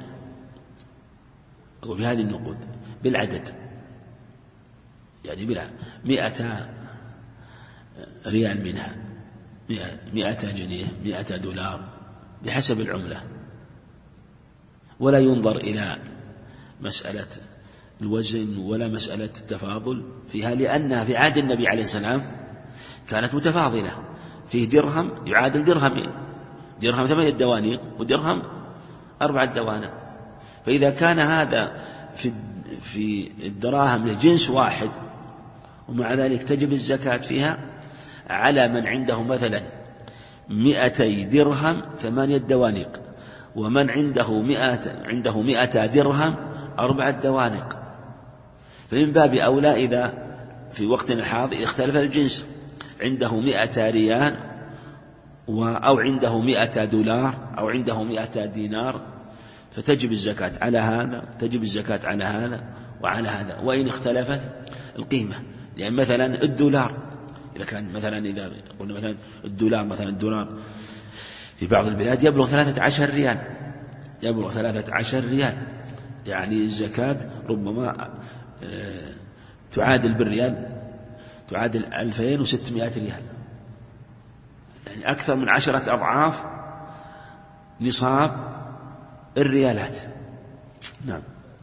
أو في هذه النقود بالعدد، يعني 100 ريال منها 100 جنيه 100 دولار بحسب العملة، ولا ينظر إلى مسألة الوزن ولا مسألة التفاضل فيها، لأنها في عهد النبي عليه السلام كانت متفاضلة، فيه درهم يعادل درهمين، درهم 8 دوانيق ودرهم 4 دوانق، فإذا كان هذا في الدراهم لجنس واحد ومع ذلك تجب الزكاة فيها على من عنده مثلا 200 درهم 8 دوانق، ومن عنده 100 درهم 4 دوانق، فمن باب أولى إذا في وقتنا الحاضر اختلف الجنس، عنده 100 ريال أو عنده 100 دولار أو عنده 100 دينار، فتجب الزكاة على هذا، تجب الزكاة على هذا وعلى هذا، وإن اختلفت القيمة. لأن مثلا الدولار إذا كان مثلا، إذا قلنا مثلا الدولار، مثلا الدولار في بعض البلاد يبلغ 13 ريال، يبلغ 13 ريال، يعني الزكاة ربما تعادل بالريال تعادل 2600 ريال، يعني أكثر من 10 أضعاف نصاب الريالات. نعم.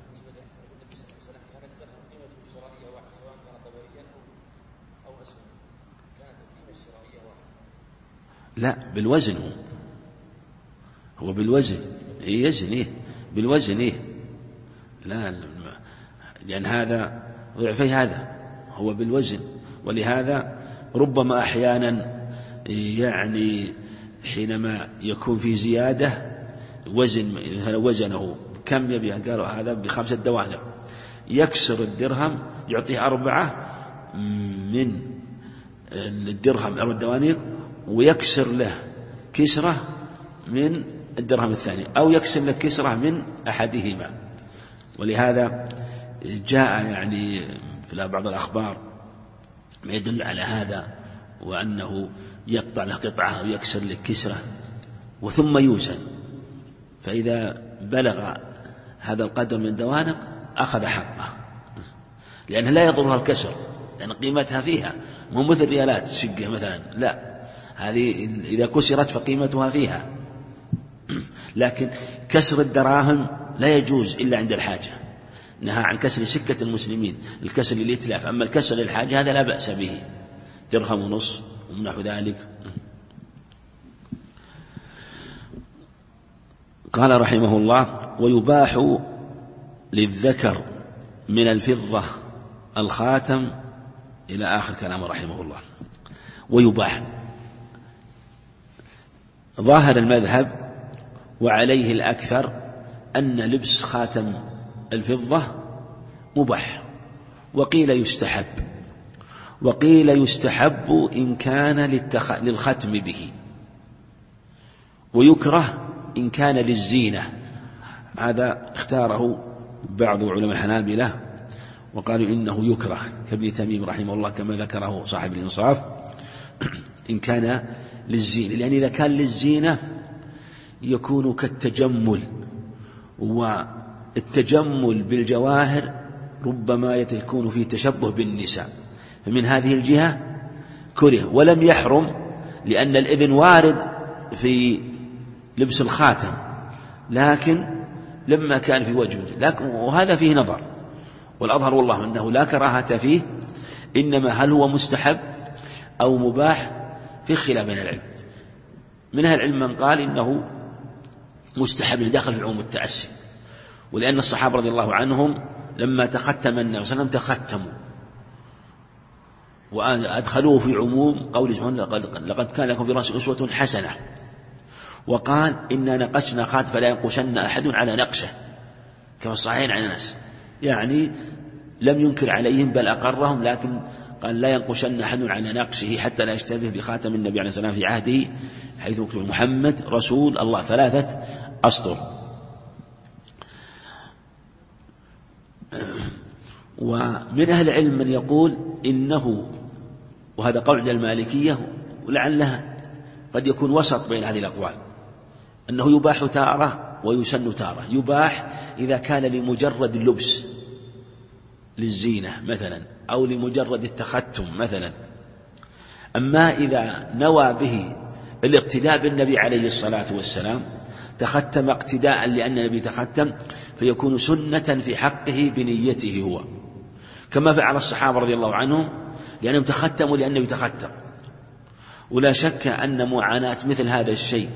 لا، بالوزن، هو بالوزن، يزن بالوزن، لا، لأن هذا ضعفي هذا، هو بالوزن. ولهذا ربما أحيانا يعني حينما يكون في زيادة وزن، مثلا وزنه كم يبيع، قالوا هذا ب5 دوانق، يكسر الدرهم يعطيه 4 من الدرهم 4 دوانق، ويكسر له كسرة من الدرهم الثاني، أو يكسر له كسرة من أحدهما. ولهذا جاء يعني في بعض الأخبار ما يدل على هذا، وأنه يقطع له قطعة ويكسر له كسرة وثم يوزن، فإذا بلغ هذا القدر من الدوانق أخذ حقه، لأنه لا يضرها الكسر، لأن قيمتها فيها، مو مثل ريالات شقة مثلا، لا، هذه إذا كسرت فقيمتها فيها. لكن كسر الدراهم لا يجوز إلا عند الحاجة، نهى عن كسر سكة المسلمين، الكسر للإتلاف، أما الكسر للحاجة هذا لا بأس به، 1.5 درهم ونحو ذلك. قال رحمه الله: ويباح للذكر من الفضة الخاتم، إلى آخر كلامه رحمه الله. ويباح، ظاهر المذهب وعليه الأكثر أن لبس خاتم الفضة مباح، وقيل يستحب، وقيل يستحب إن كان للختم به، ويكره إن كان للزينة. هذا اختاره بعض علماء الحنابلة وقالوا إنه يكره، كابن تميم رحمه الله كما ذكره صاحب الإنصاف، إن كان للزينة، لأن إذا كان للزينة يكون كالتجمل، والتجمل بالجواهر ربما يكون فيه تشبه بالنساء، فمن هذه الجهة كره. ولم يحرم لأن الإذن وارد في لبس الخاتم، لكن لما كان في وجهه، لكن وهذا فيه نظر، والأظهر والله أنه لا كراهة فيه، إنما هل هو مستحب أو مباح في خلاف بين العلم. من أهل العلم من قال إنه مستحب داخل في عموم التعسي، ولأن الصحابة رضي الله عنهم لما تختم النبي صلى الله عليه وسلم تختموا وأدخلوه في عموم قول سبحانه: لقد كان لكم في رسول أسوة حسنة، وقال: إنا نقشنا خاتم فلا ينقشن أحد على نقشه، كما الصحيحين عن الناس، يعني لم ينكر عليهم بل أقرهم، لكن قال: لا ينقشن أحد على نقشه حتى لا يشتبه بخاتم النبي عليه السلام في عهده، حيث مكتوب محمد رسول الله 3 أسطر. ومن أهل العلم من يقول إنه، وهذا قول المالكية ولعله قد يكون وسط بين هذه الأقوال، أنه يباح تارة ويسن تارة. يباح إذا كان لمجرد اللبس للزينة مثلا أو لمجرد التختم مثلا. أما إذا نوى به الاقتداء بالنبي عليه الصلاة والسلام، تختم اقتداء لأن النبي تختم، فيكون سنة في حقه بنيته هو، كما فعل الصحابة رضي الله عنهم لأنهم تختموا لأن النبي تختم. ولا شك أن معاناة مثل هذا الشيء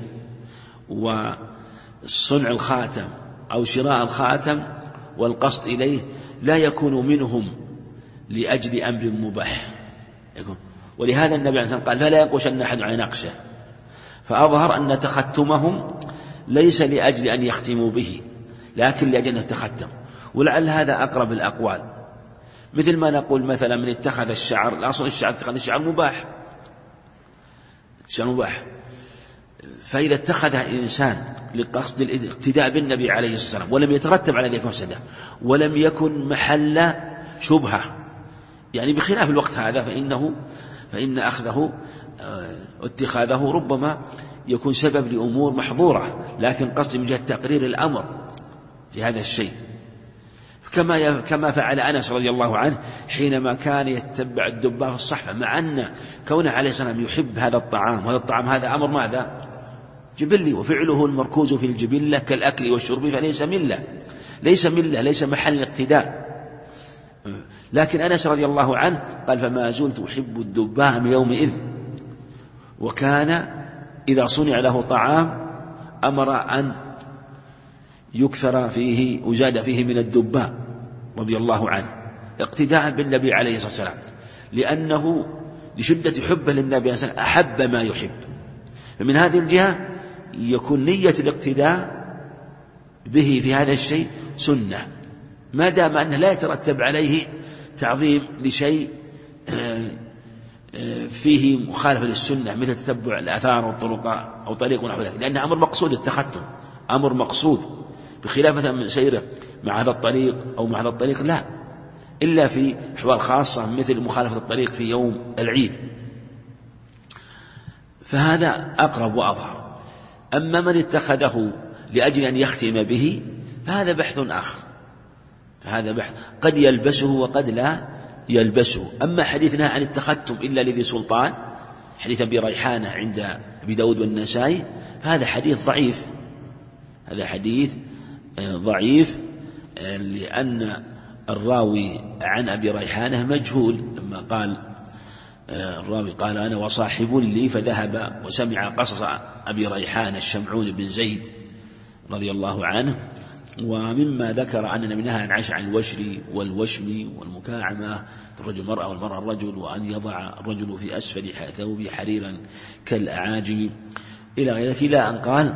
وصنع الخاتم أو شراء الخاتم والقصد إليه لا يكون منهم لأجل أمر مباح، ولهذا النبي عليه الصلاة والسلام قال فلا ينقشن أحد على نقشه، فأظهر أن تختمهم ليس لأجل أن يختموا به لكن لأجل أن يتختم. ولعل هذا أقرب الأقوال، مثل ما نقول مثلا من اتخذ الشعر، الأصل الشعر اتخذ الشعر مباح، الشعر مباح، فإذا اتخذها إنسان لقصد الاقتداء بالنبي عليه الصلاة والسلام ولم يترتب على ذلك مفسدة ولم يكن محل شبهة، يعني بخلاف الوقت هذا فإن أخذه اتخاذه ربما يكون سبب لأمور محظورة، لكن قصد من جهة تقرير الأمر في هذا الشيء، كما فعل أنس رضي الله عنه حينما كان يتبع الدباء في الصحفة، مع أن كونه عليه السلام يحب هذا الطعام، وهذا الطعام هذا أمر ماذا؟ جبلي، وفعله المركوز في الجبلة كالأكل والشرب، فليس ملة، ليس محل اقتداء. لكن أنس رضي الله عنه قال فما زلت أحب الدباء من يومئذ، وكان إذا صنع له طعام أمر أن يكثر فيه وزاد فيه من الدباء رضي الله عنه اقتداء بالنبي عليه الصلاة والسلام، لأنه لشدة حبه للنبي صلى الله عليه وسلم أحب ما يحب. فمن هذه الجهة يكون نية الاقتداء به في هذا الشيء سنة، ما دام أنه لا يترتب عليه تعظيم لشيء فيه مخالفة للسنة مثل تتبع الآثار والطرق أو طريق ونحو ذلك، لأن أمر مقصود التختم، أمر مقصود، بخلاف مثلا من سيره مع هذا الطريق أو مع هذا الطريق لا، إلا في أحوال خاصة مثل مخالفة الطريق في يوم العيد، فهذا أقرب وأظهر. أما من اتخذه لأجل أن يختم به فهذا بحث آخر، فهذا بحث قد يلبسه وقد لا يلبسه. أما حديثنا عن التختم إلا لذي سلطان، حديث أبي ريحانة عند أبي داود والنسائي، فهذا حديث ضعيف، هذا حديث ضعيف لأن الراوي عن أبي ريحانة مجهول، لما قال الراوي قال أنا وصاحب لي فذهب وسمع قصص أبي ريحانة الشمعون بن زيد رضي الله عنه. ومما ذكر أن النبي نهى عن عيش عن الوشر والوشم والمكاعمة، الرجل المرأة والمرأة الرجل، وأن يضع الرجل في أسفل ثوبه حريرا كالأعاجم إلى غير ذلك، إلى أن قال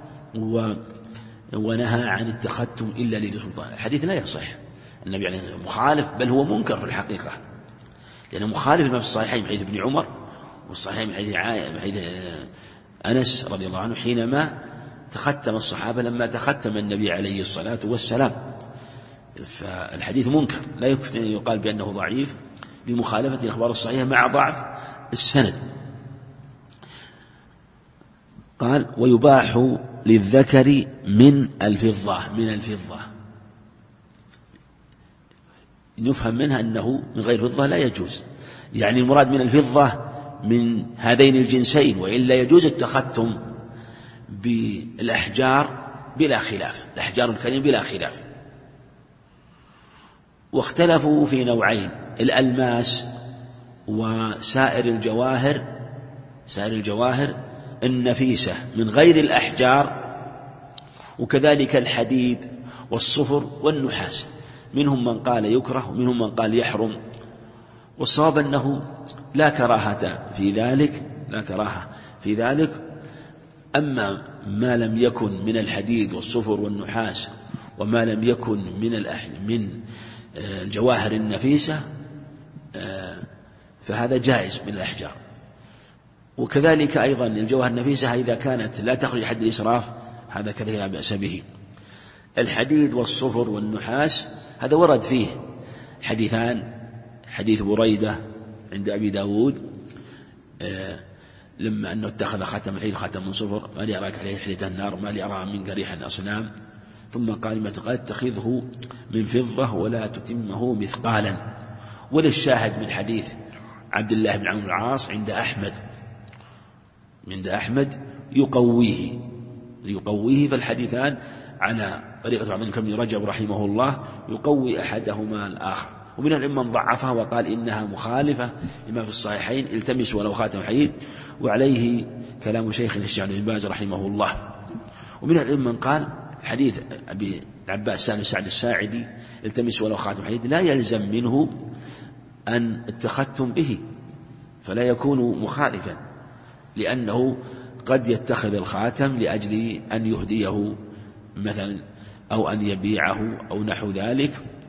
ونهى عن التختم إلا لذي سلطان. الحديث لا يصح، النبي عليه مخالف، بل هو منكر في الحقيقة، لأنه مخالف لما في الصحيحين من حديث ابن عمر والصحيحين من حديث أنس رضي الله عنه حينما تختم الصحابة لما تختم النبي عليه الصلاة والسلام. فالحديث منكر، لا يكفي أن يقال بأنه ضعيف لمخالفة الأخبار الصحيحة مع ضعف السند. قال ويباح للذكر من الفضة، نفهم منها أنه من غير فضة لا يجوز، يعني المراد من الفضة من هذين الجنسين، وإلا يجوز التختم بالأحجار بلا خلاف، الأحجار الكريمة بلا خلاف. واختلفوا في نوعين، الألماس وسائر الجواهر النفيسة من غير الأحجار، وكذلك الحديد والصفر والنحاس، منهم من قال يكره ومنهم من قال يحرم، والصواب أنه لا كراهة في ذلك. أما ما لم يكن من الحديد والصفر والنحاس وما لم يكن من الجواهر النفيسة فهذا جائز من الأحجار. وكذلك أيضا الجواهر النفيسة إذا كانت لا تخرج حد الإسراف هذا كذلك لا بأس به. الحديد والصفر والنحاس هذا ورد فيه حديثان، حديث بريدة عند أبي داود لما أنه اتخذ خاتم الحديد خاتم من صفر، ما لي أراك عليه حلية النار، ما لي أرى من قريح الأصنام. ثم قال ما تقال اتخذه من فضة ولا تتمه مثقالا. وللشاهد من حديث عبد الله بن عمرو العاص عند أحمد يقويه، فالحديثان على طريقة عبد الله بن رجب رحمه الله يقوي أحدهما الآخر. ومن العلم من ضعفها وقال إنها مخالفة لما في الصحيحين التمس ولو خاتم حديد، وعليه كلام شيخنا الشيخ ابن باز رحمه الله. ومن العلم من قال حديث أبي العباس سعد الساعدي التمس ولو خاتم حديد لا يلزم منه أن اتخذتم به، فلا يكون مخالفا، لأنه قد يتخذ الخاتم لأجل أن يهديه مثلا أو أن يبيعه أو نحو ذلك.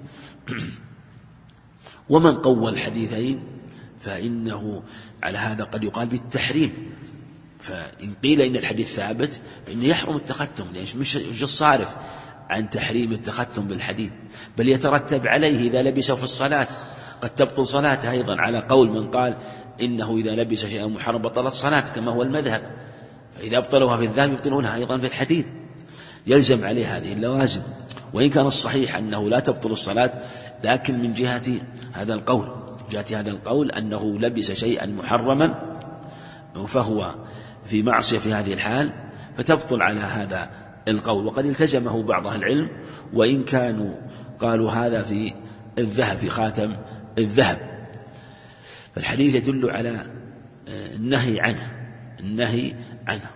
ومن قوى الحديثين فإنه على هذا قد يقال بالتحريم، فإن قيل إن الحديث ثابت فإنه يحرم التختم، لأن مش الصارف عن تحريم التختم بالحديد، بل يترتب عليه إذا لبسه في الصلاة قد تبطل صلاته أيضا، على قول من قال إنه إذا لبس شيئا محرم بطلت صلاة كما هو المذهب، فإذا أبطلوها في الذهب يبطلونها أيضا في الحديد، يلزم عليه هذه اللوازم. وإن كان الصحيح أنه لا تبطل الصلاة، لكن من جهة هذا القول أنه لبس شيئا محرما فهو في معصية في هذه الحال، فتبطل على هذا القول. وقد التزمه بعض أهل العلم، وإن كانوا قالوا هذا في الذهب، في خاتم الذهب. فالحديث يدل على النهي عنه.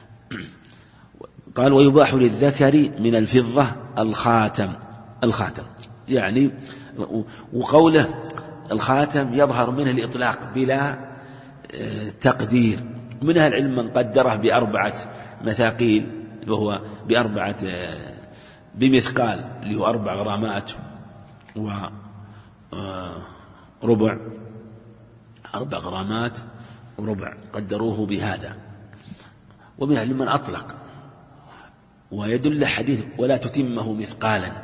قال ويباح للذكر من الفضة الخاتم يعني، وقوله الخاتم يظهر منه الإطلاق بلا تقدير. منها العلم من قدره ب4 مثاقيل، وهو بمثقال اللي هو 4 غرامات وربع، 4 غرامات وربع قدروه بهذا. ومن العلم من أطلق، ويدل حديث ولا تتمه مثقالا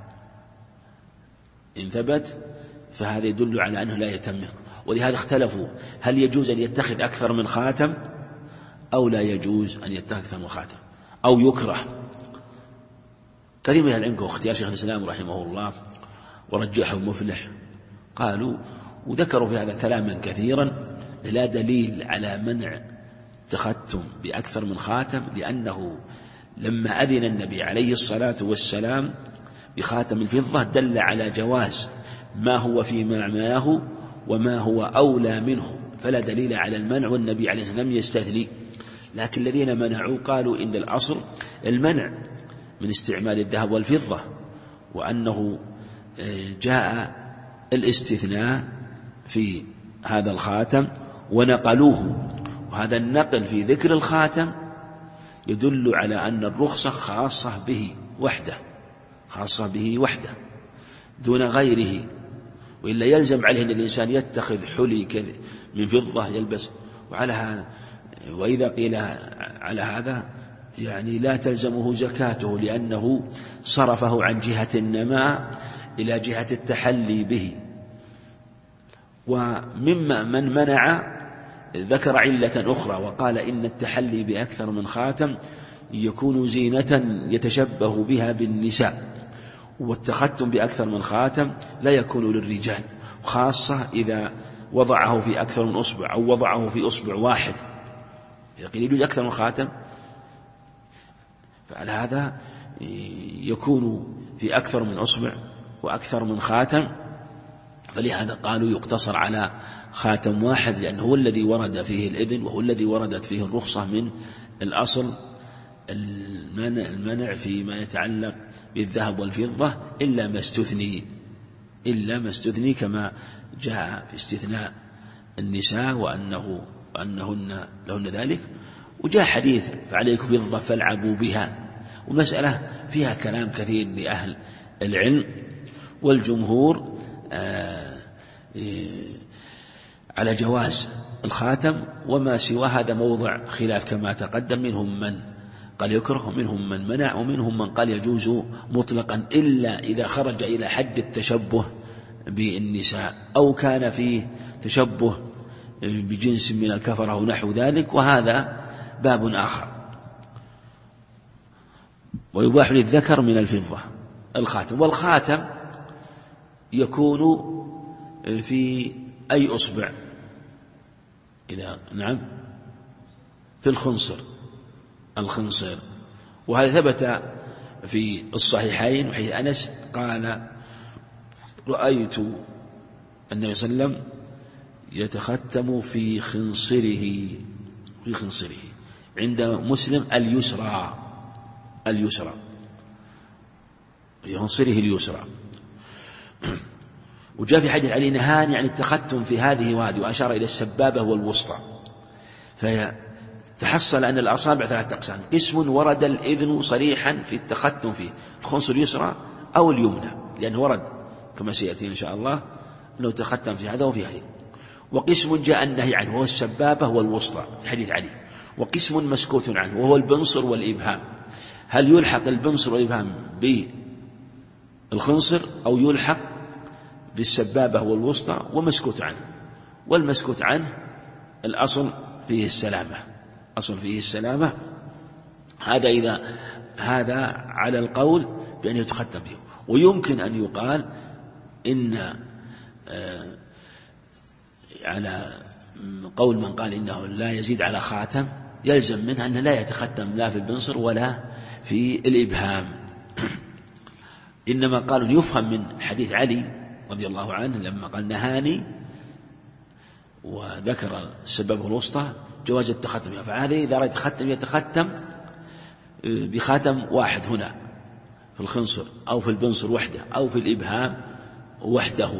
إن ثبت، فهذا يدل على أنه لا يتم. ولهذا اختلفوا هل يجوز أن يتخذ أكثر من خاتم أو لا يجوز أن يتخذ أكثر من خاتم أو يكره. كثير من العلم واختيار شيخ الإسلام رحمه الله ورجحه مفلح قالوا وذكروا في هذا كلاما كثيرا، لا دليل على منع التختم بأكثر من خاتم، لأنه لما أذن النبي عليه الصلاة والسلام بخاتم الفضة دل على جواز ما هو في معناه وما هو أولى منه، فلا دليل على المنع، والنبي عليه الصلاة والسلام يستثني. لكن الذين منعوا قالوا إن الأصل المنع من استعمال الذهب والفضة، وأنه جاء الاستثناء في هذا الخاتم ونقلوه، وهذا النقل في ذكر الخاتم يدل على أن الرخصة خاصة به وحده دون غيره، وإلا يلزم عليه أن الإنسان يتخذ حلي من فضة يلبس. وعلى هذا وإذا قيل على هذا يعني لا تلزمه زكاته، لأنه صرفه عن جهة النماء إلى جهة التحلي به. ومما من منع ذكر علة أخرى وقال إن التحلي بأكثر من خاتم يكون زينة يتشبه بها بالنساء، والتختم بأكثر من خاتم لا يكون للرجال، خاصة إذا وضعه في أكثر من أصبع أو وضعه في أصبع واحد. إذا قيل يجوز أكثر من خاتم فعلى هذا يكون في أكثر من أصبع وأكثر من خاتم، فلهذا قالوا يقتصر على خاتم واحد، لأنه هو الذي ورد فيه الإذن وهو الذي وردت فيه الرخصة من الأصل المنع فيما يتعلق بالذهب والفضة إلا ما استثني كما جاء في استثناء النساء وأنهن لهن ذلك. وجاء حديث فعليكم فضة فالعبوا بها، ومسألة فيها كلام كثير لأهل العلم، والجمهور على جواز الخاتم، وما سوى هذا موضع خلاف كما تقدم، منهم من قال يكره ومنهم من منع ومنهم من قال يجوز مطلقا إلا إذا خرج إلى حد التشبه بالنساء أو كان فيه تشبه بجنس من الكفرة أو نحو ذلك، وهذا باب آخر. ويباح للذكر من الفضة الخاتم، والخاتم يكون في أي أصبع، إذا نعم في الخنصر. وهذا ثبت في الصحيحين وحيث أنس قال: رأيت النبي صلى الله عليه وسلم يتختم في خنصره عند مسلم اليسرى في خنصره اليسرى. وجاء في حديث علي: نهاني عن التختم في هذه وهذه، وأشار إلى السبابة والوسطى. فتحصل أن الأصابع 3 أقسام: قسم ورد الإذن صريحا في التختم فيه الخنصر اليسرى أو اليمنى، لأنه ورد كما سيأتي إن شاء الله أنه تختم في هذا وفي هذه. وقسم جاء النهي عنه وهو السبابة والوسطى حديث علي. وقسم مسكوت عنه وهو البنصر والإبهام. هل يلحق البنصر والإبهام بالخنصر أو يلحق بالسبابة والوسطى؟ ومسكوت عنه، والمسكوت عنه الأصل فيه السلامة، هذا على القول بأن يتختم به. ويمكن أن يقال إن على قول من قال إنه لا يزيد على خاتم يلزم منها أنه لا يتختم لا في البنصر ولا في الإبهام. إنما قالوا يفهم من حديث علي رضي الله عنه لما قال: نهاني، وذكر السبب الوسطى جواز التختم. فهذا إذا رأى يتختم بخاتم واحد هنا في الخنصر أو في البنصر وحده أو في الإبهام وحده.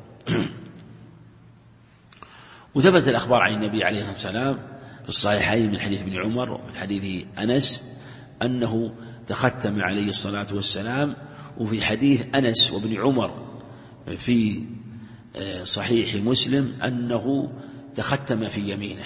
وثبت الأخبار عن النبي عليه الصلاة والسلام في الصحيحين من حديث ابن عمر ومن حديث أنس أنه تختم عليه الصلاة والسلام. وفي حديث أنس وابن عمر في صحيح مسلم أنه تختم في يمينه.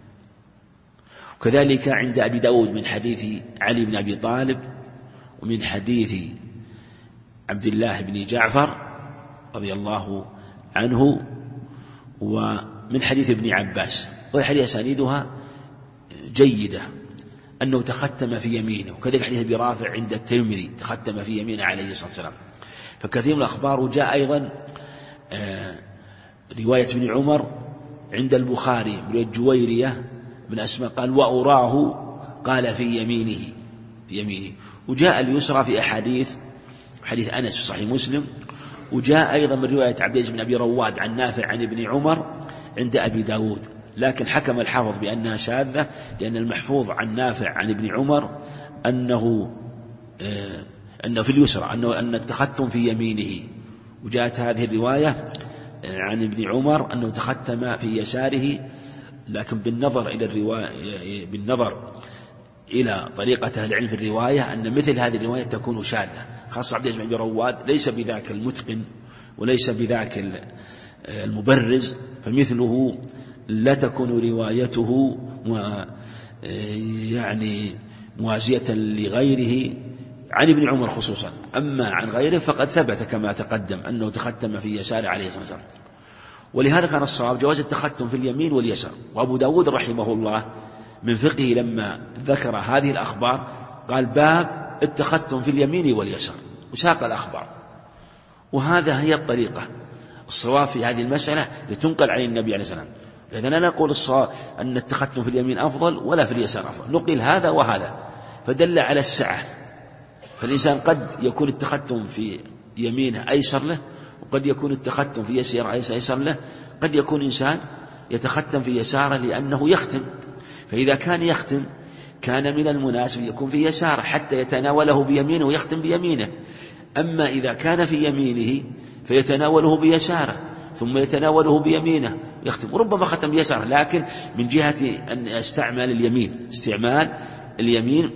وكذلك عند أبي داود من حديث علي بن أبي طالب ومن حديث عبد الله بن جعفر رضي الله عنه ومن حديث ابن عباس، وحديث أسانيدها جيدة أنه تختم في يمينه. وكذلك حديث أبي رافع عند الترمذي تختم في يمينه عليه الصلاة والسلام. فكثير من الأخبار. وجاء أيضا رواية ابن عمر عند البخاري من الجويرية بن أسماء قال: وأراه قال في يمينه. وجاء اليسرى في حديث أنس في صحيح مسلم. وجاء أيضا من رواية عبد العزيز بن أبي رواد عن نافع عن ابن عمر عند أبي داود، لكن حكم الحافظ بأنها شاذة، لأن المحفوظ عن نافع عن ابن عمر أنه في اليسرى أن التختم في يمينه. وجاءت هذه الرواية عن ابن عمر أنه تختم في يساره، لكن بالنظر إلى طريقة أهل العلم في الرواية أن مثل هذه الرواية تكون شاذة، خاصة عبد العزيز بن أبي رواد ليس بذاك المتقن وليس بذاك المبرز، فمثله لا تكون روايته موازية لغيره عن ابن عمر خصوصا. أما عن غيره فقد ثبت كما تقدم أنه تختم في يساره عليه الصلاة والسلام. ولهذا كان الصواب جواز التختم في اليمين واليسار. وأبو داود رحمه الله من فقهه لما ذكر هذه الأخبار قال: باب التختم في اليمين واليسار، وساق الأخبار. وهذا هي الطريقة الصواب في هذه المسألة لتنقل عن النبي عليه السلام. لذا لا نقول الصواب أن التختم في اليمين أفضل ولا في اليسار أفضل، نقل هذا وهذا، فدل على السعة. فالإنسان قد يكون التختم في يمينه أيسر له، وقد يكون التختم في يساره أيسر له. قد يكون إنسان يتختم في يساره لأنه يختم، فإذا كان يختم كان من المناسب يكون في يساره حتى يتناوله بيمينه ويختم بيمينه. أما إذا كان في يمينه فيتناوله بيساره ثم يتناوله بيمينه يختم، وربما ختم بيساره، لكن من جهة أن استعمال اليمين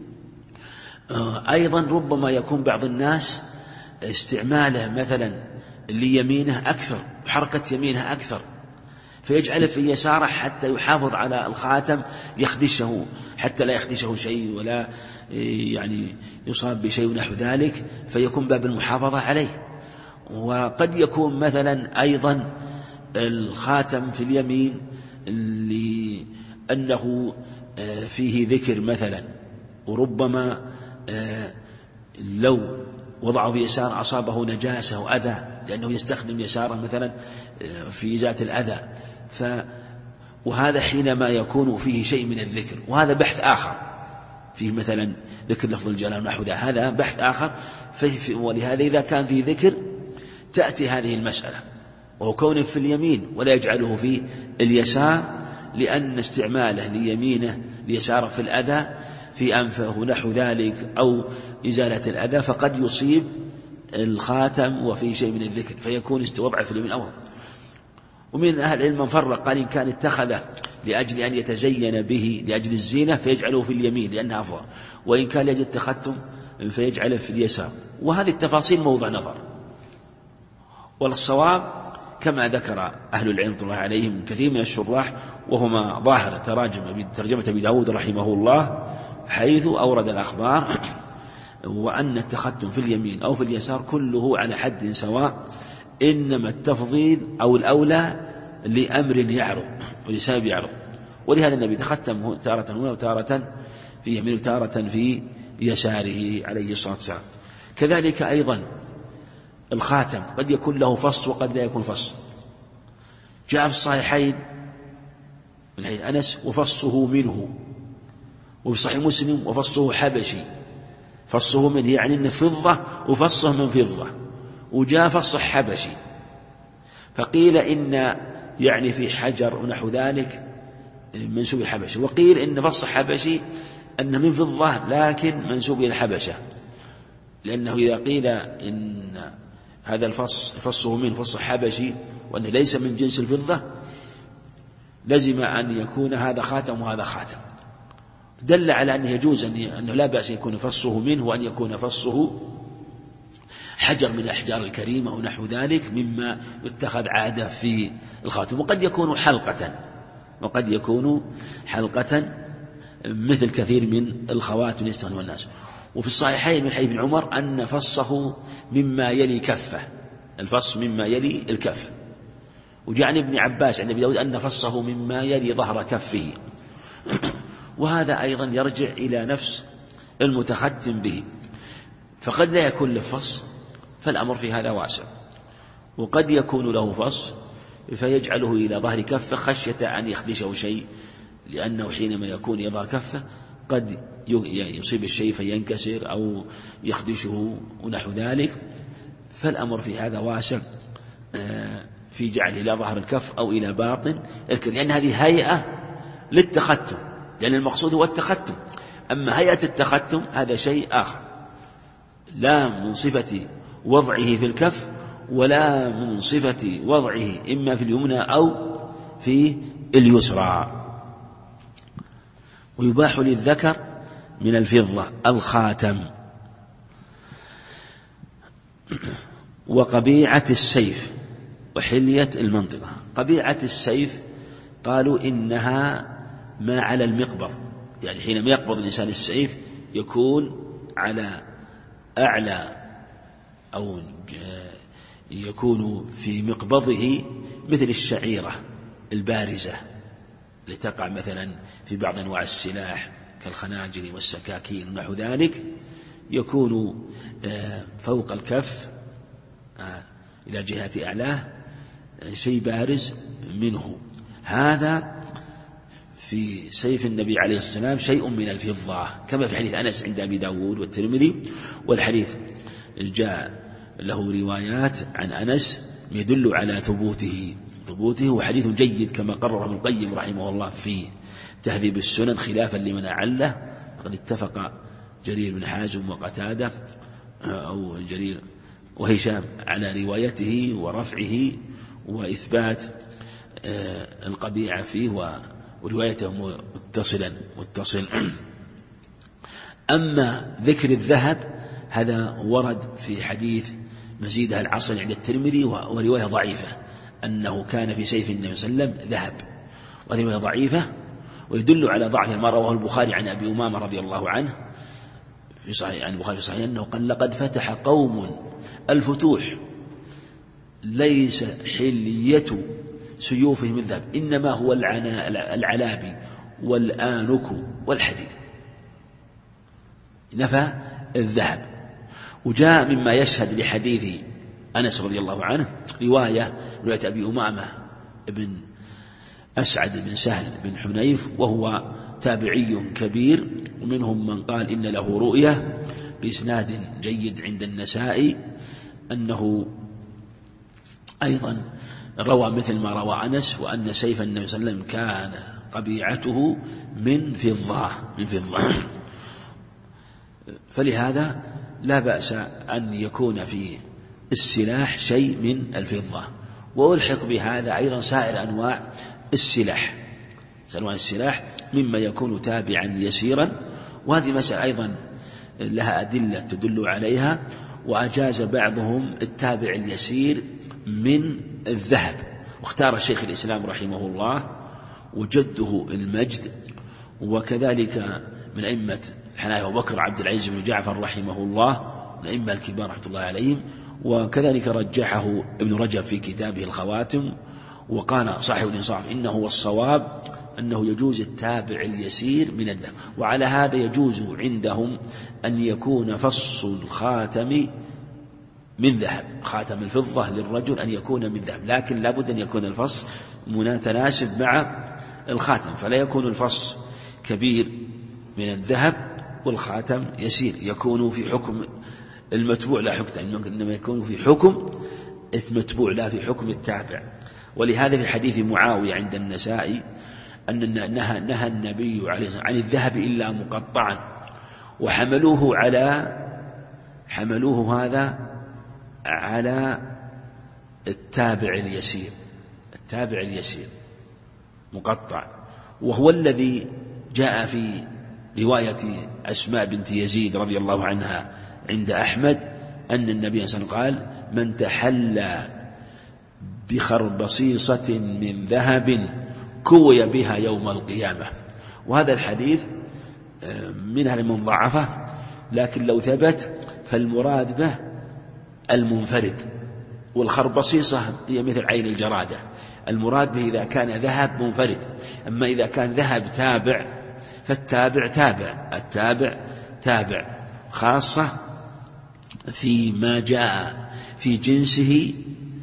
أيضا ربما يكون بعض الناس استعماله مثلا ليمينه أكثر، حركة يمينه أكثر، فيجعل في يساره حتى يحافظ على الخاتم يخدشه، حتى لا يخدشه شيء ولا يصاب بشيء نحو ذلك، فيكون باب المحافظة عليه. وقد يكون مثلا أيضا الخاتم في اليمين لأنه فيه ذكر مثلا، وربما لو وضعه في يسار أصابه نجاسة وأذى، لأنه يستخدم يساره مثلا في إزالة الأذى، وهذا حينما يكون فيه شيء من الذكر، وهذا بحث آخر فيه مثلا ذكر لفظ الجلالة ونحو ذا، هذا بحث آخر. ولهذا إذا كان فيه ذكر تأتي هذه المسألة، وهو كونه في اليمين ولا يجعله في اليسار، لأن استعماله ليمينه ليساره في الأذى في أنفه ونحو ذلك أو إزالة الأذى فقد يصيب الخاتم وفيه شيء من الذكر فيكون وضعه في اليمين أفضل. ومن أهل العلم من فرق، قال إن كان اتخذه لأجل أن يتزين به لأجل الزينة فيجعله في اليمين لأنها أفضل، وإن كان لأجل التختم فيجعله في اليسار. وهذه التفاصيل موضع نظر، والصواب كما ذكر أهل العلم الله عليهم كثير من الشراح، وهما ظاهر ترجمة أبي داود رحمه الله، حيث أورد الأخبار وأن التختم في اليمين أو في اليسار كله على حد سواء، إنما التفضيل أو الأولى لأمر يعرض ولسبب يعرض. ولهذا النبي تختم تارة هنا وتارة في يمينه وتارة في يساره عليه الصلاة والسلام. كذلك أيضا الخاتم قد يكون له فص وقد لا يكون فص. جاء في الصحيحين من حديث أنس وفصه منه، وفي صحيح مسلم وفصه حبشي. فصه منه يعني أنه فضة وفصه من فضة، وجاء فص حبشي. فقيل إن يعني في حجر ونحو ذلك منسوب الحبشة، وقيل إن فص حبشي أنه من فضة لكن منسوب إلى الحبشة، لأنه إذا قيل إن هذا الفص فصه من فص حبشي وأنه ليس من جنس الفضة لزم أن يكون هذا خاتم وهذا خاتم، دل على أنه يجوز أنه لا بأس يكون فصه منه وأن يكون فصه حجر من الأحجار الكريمة ونحو ذلك مما يتخذ عادة في الخاتم. وقد يكون حلقة مثل كثير من الخواتم يستخدم الناس. وفي الصحيحين من حديث ابن عمر أن فصه مما يلي كفه، الفص مما يلي الكف. وجاء عن ابن عباس عند أبي داود أن فصه مما يلي ظهر كفه. وهذا أيضا يرجع إلى نفس المتختم به، فقد لا يكون له فص فالأمر في هذا واسع، وقد يكون له فص فيجعله إلى ظهر كفه خشية أن يخدشه شيء، لأنه حينما يكون يظهر كفه قد يصيب الشيء فينكسر أو يخدشه ونحو ذلك. فالأمر في هذا واسع في جعله إلى ظهر الكف أو إلى باطن الكف، لأن هذه هيئة للتختم، لأن المقصود هو التختم. أما هيئة التختم هذا شيء آخر، لا من صفة وضعه في الكف ولا من صفة وضعه إما في اليمنى أو في اليسرى. ويباح للذكر من الفضة الخاتم وقبيعة السيف وحلية المنطقة. قبيعة السيف قالوا إنها ما على المقبض، يعني حينما يقبض الإنسان السيف يكون على أعلى أو يكون في مقبضه مثل الشعيرة البارزة لتقع مثلا في بعض أنواع السلاح كالخناجر والسكاكين ونحو ذلك، يكون فوق الكف إلى جهة أعلاه شيء بارز منه. هذا في سيف النبي عليه الصلاة والسلام شيء من الفضة، كما في حديث أنس عند أبي داود والترمذي. والحديث جاء له روايات عن أنس يدل على ثبوته، وحديث جيد كما قرره ابن القيم رحمه الله في تهذيب السنن، خلافا لمن أعله. قد اتفق جرير بن حازم وقتادة أو جرير وهشام على روايته ورفعه وإثبات القبيعة فيه وروايته متصل. أما ذكر الذهب هذا ورد في حديث مزيد العصر عند الترمذي، ورواية ضعيفة أنه كان في سيف النبي صلى الله عليه وسلم ذهب، وهذه رواية ضعيفة ويدل على ضعف ما رواه البخاري عن أبي أمامة رضي الله عنه في صحيح عن البخاري في صحيح أنه قال لقد فتح قوم الفتوح ليس حلية سيوفهم من ذهب، إنما هو العلابي والآنك والحديد، نفى الذهب. وجاء مما يشهد لحديث أنس رضي الله عنه رواية أبي أمامة بن أسعد بن سهل بن حنيف، وهو تابعي كبير، ومنهم من قال إن له رؤية بإسناد جيد عند النسائي، أنه أيضا روى مثل ما روى أنس، وأن سيف النبي صلى الله عليه وسلم كان قبيعته من فضة. فلهذا لا بأس أن يكون في السلاح شيء من الفضة، وألحق بهذا أيضا سائر أنواع السلاح مما يكون تابعا يسيرا، وهذه مسألة أيضا لها أدلة تدل عليها. وأجاز بعضهم التابع اليسير من الذهب، واختار الشيخ الإسلام رحمه الله وجده المجد، وكذلك من أئمة الحنابلة أبو بكر عبد العزيز بن جعفر رحمه الله، من الأئمة الكبار رحمة الله عليهم، وكذلك رجحه ابن رجب في كتابه الخواتم. وقال صاحب الإنصاف إنه والصواب أنه يجوز التابع اليسير من الذهب، وعلى هذا يجوز عندهم أن يكون فص الخاتم من ذهب، خاتم الفضة للرجل أن يكون من ذهب، لكن لابد أن يكون الفص متناسب مع الخاتم، فلا يكون الفص كبير من الذهب والخاتم يسير، يكون في حكم المتبوع لا حكم، إنما يكون في حكم المتبوع لا في حكم التابع. ولهذا في حديث معاوية عند النسائي أن نهى النبي عليه الصلاة والسلام عن الذهب إلا مقطعا، وحملوه هذا على التابع اليسير مقطع، وهو الذي جاء في رواية أسماء بنت يزيد رضي الله عنها عند أحمد أن النبي صلى الله عليه وسلم قال: من تحلى بخربصيصة من ذهب كوي بها يوم القيامة. وهذا الحديث من أهل من ضعفه، لكن لو ثبت فالمراد به المنفرد، والخربصيصة هي مثل عين الجرادة، المراد به إذا كان ذهب منفرد. أما إذا كان ذهب تابع فالتابع التابع تابع، خاصة فيما جاء في جنسه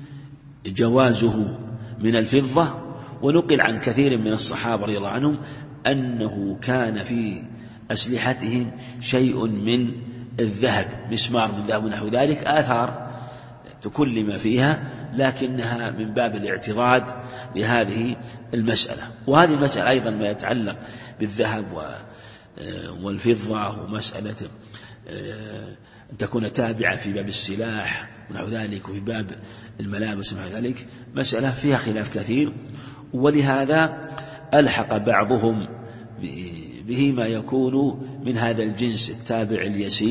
جوازه من الفضة. ونقل عن كثير من الصحابة رضي الله عنهم أنه كان في أسلحتهم شيء من الذهب، مسمار من ذهب ونحو ذلك، آثار تكلم فيها، لكنها من باب الاعتراض لهذه المسألة. وهذه المسألة أيضا ما يتعلق بالذهب والفضة، ومسألة أن تكون تابعة في باب السلاح ونحو ذلك، وفي باب الملابس ونحو ذلك، مسألة فيها خلاف كثير. ولهذا ألحق بعضهم به ما يكون من هذا الجنس التابع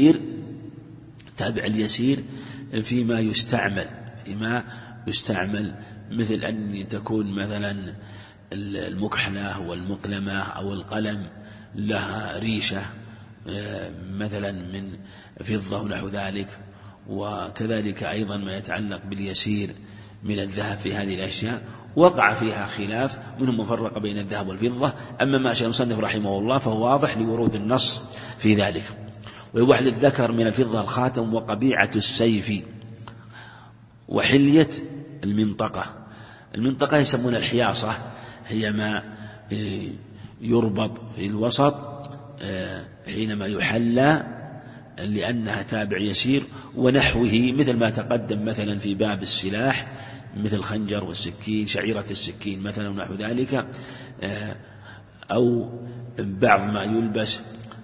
اليسير فيما يستعمل مثل أن تكون مثلا المكحلة والمقلمة أو القلم لها ريشة مثلا من فضة ونحو ذلك. وكذلك أيضا ما يتعلق باليسير من الذهب في هذه الأشياء وقع فيها خلاف، منهم مفرق بين الذهب والفضة. أما ما أشار المصنف رحمه الله فهو واضح لورود النص في ذلك. ويباح للذكر من الفضة الخاتم وقبيعة السيف وحلية المنطقة يسمون الحياصة، هي ما يربط في الوسط حينما يحلى لأنها تابع يسير، ونحوه مثل ما تقدم مثلا في باب السلاح مثل الخنجر والسكين، شعيرة السكين مثلا ونحو ذلك، أو بعض ما يلبس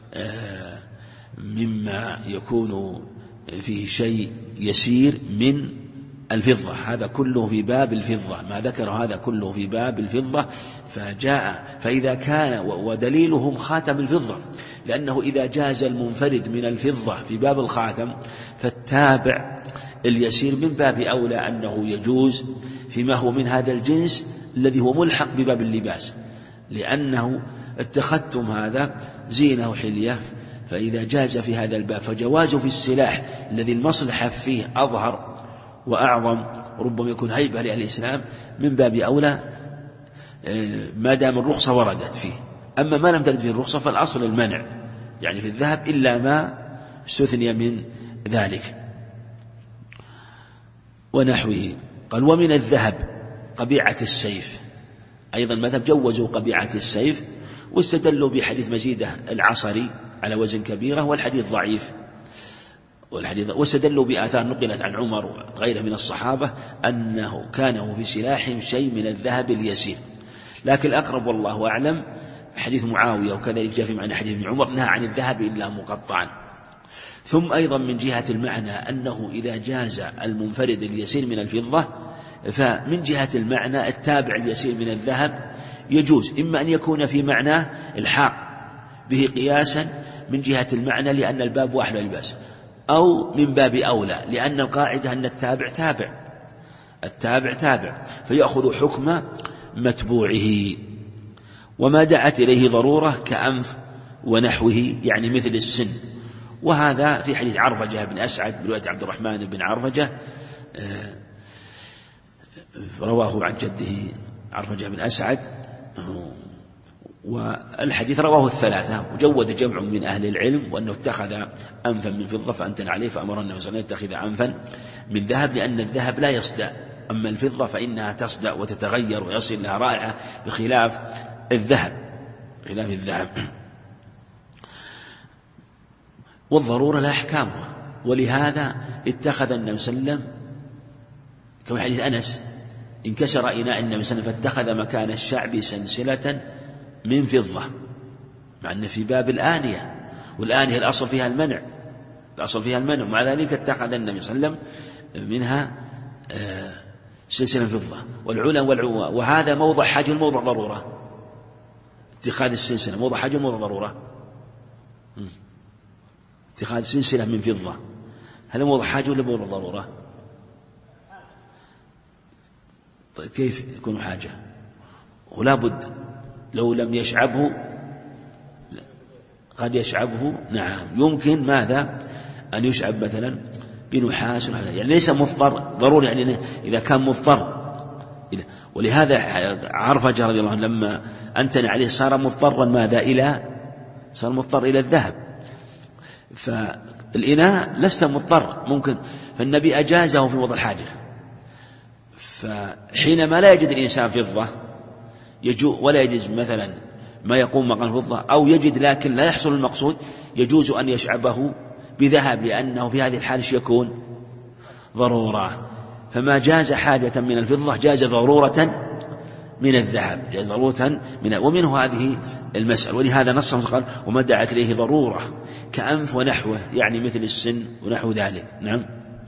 مما يكون فيه شيء يسير من الفضة، هذا كله في باب الفضة، ما ذكر هذا كله في باب الفضة. فإذا كان ودليلهم خاتم الفضة، لأنه إذا جاز المنفرد من الفضة في باب الخاتم فالتابع اليسير من باب أولى أنه يجوز فيما هو من هذا الجنس الذي هو ملحق بباب اللباس، لأنه اتخذتم هذا زينة وحلية. فإذا جاز في هذا الباب فجوازه في السلاح الذي المصلحة فيه أظهر وأعظم، ربما يكون هيبة لأهل الإسلام، من باب أولى ما دام الرخصة وردت فيه. أما ما لم ترد فيه الرخصة فالأصل المنع، يعني في الذهب إلا ما استثني من ذلك. ونحوه. قال ومن الذهب قبيعة السيف، أيضا مذهب جوزوا قبيعة السيف، واستدلوا بحديث مزيدة العصري على وزن كبيرة والحديث ضعيف، واستدلوا بآثار نقلت عن عمر وغيره من الصحابة أنه كان في سلاحهم شيء من الذهب اليسير. لكن الأقرب والله أعلم حديث معاوية، وكذلك جاء في معنى حديث ابن عمر نهى عن الذهب إلا مقطعا. ثم أيضا من جهة المعنى أنه إذا جاز المنفرد اليسير من الفضة، فمن جهة المعنى التابع اليسير من الذهب يجوز، إما أن يكون في معناه الحاق به قياسا من جهة المعنى لأن الباب واحد الباس، أو من باب أولى لأن القاعدة أن التابع تابع فيأخذ حكم متبوعه. وما دعت إليه ضرورة كأنف ونحوه، يعني مثل السن، وهذا في حديث عرفجة بن أسعد برواية عبد الرحمن بن عرفجة، رواه عن جده عرفجة بن أسعد، والحديث رواه الثلاثة. وجود جمع من أهل العلم وأنه اتخذ أنفا من فضة فأنتن عليه، فأمر النبي صلى الله عليه وسلم يتخذ أنفا من ذهب، لأن الذهب لا يصدأ، أما الفضة فإنها تصدأ وتتغير ويصل لها رائحة بخلاف الذهب. والضرورة لا أحكامها، ولهذا اتخذ النبي صلى الله عليه وسلم كما حديث أنس انكسر إناء النبي صلى الله عليه وسلم فاتخذ مكان الشعب سلسلة من فضة، مع أن في باب الآنية، والآنية الأصل فيها المنع، ومع ذلك اتخذ النبي صلى الله عليه وسلم منها سلسلة فضة. وهذا موضع حاجة موضع ضرورة، اتخاذ السلسلة موضع حاجة موضع ضرورة. اتخاذ سلسلة من فضة هل موضع حاجة ولا موضع ضرورة؟ طيب كيف يكون حاجة؟ ولا بد لو لم يشعبه قد يشعبه، نعم يمكن ماذا أن يشعب مثلا بنحاس، يعني ليس مضطر ضروري، يعني إذا كان مضطر. ولهذا عرفجة رضي الله عنه لما أنتن عليه صار مضطرا إلى الذهب، فالإناء لست مضطر ممكن، فالنبي أجازه في وضع الحاجة. فحينما لا يجد الإنسان فضة ولا يجد مثلا ما يقوم مقام الفضة، أو يجد لكن لا يحصل المقصود، يجوز أن يشعبه بذهب، لأنه في هذه الحالة يكون ضرورة. فما جاز حاجة من الفضة جاز ضرورة من الذهب، جاز ضرورة ومنه هذه المسألة. ولهذا نص قال وما دعت إليه ضرورة كأنف ونحوه، يعني مثل السن ونحو ذلك. نعم.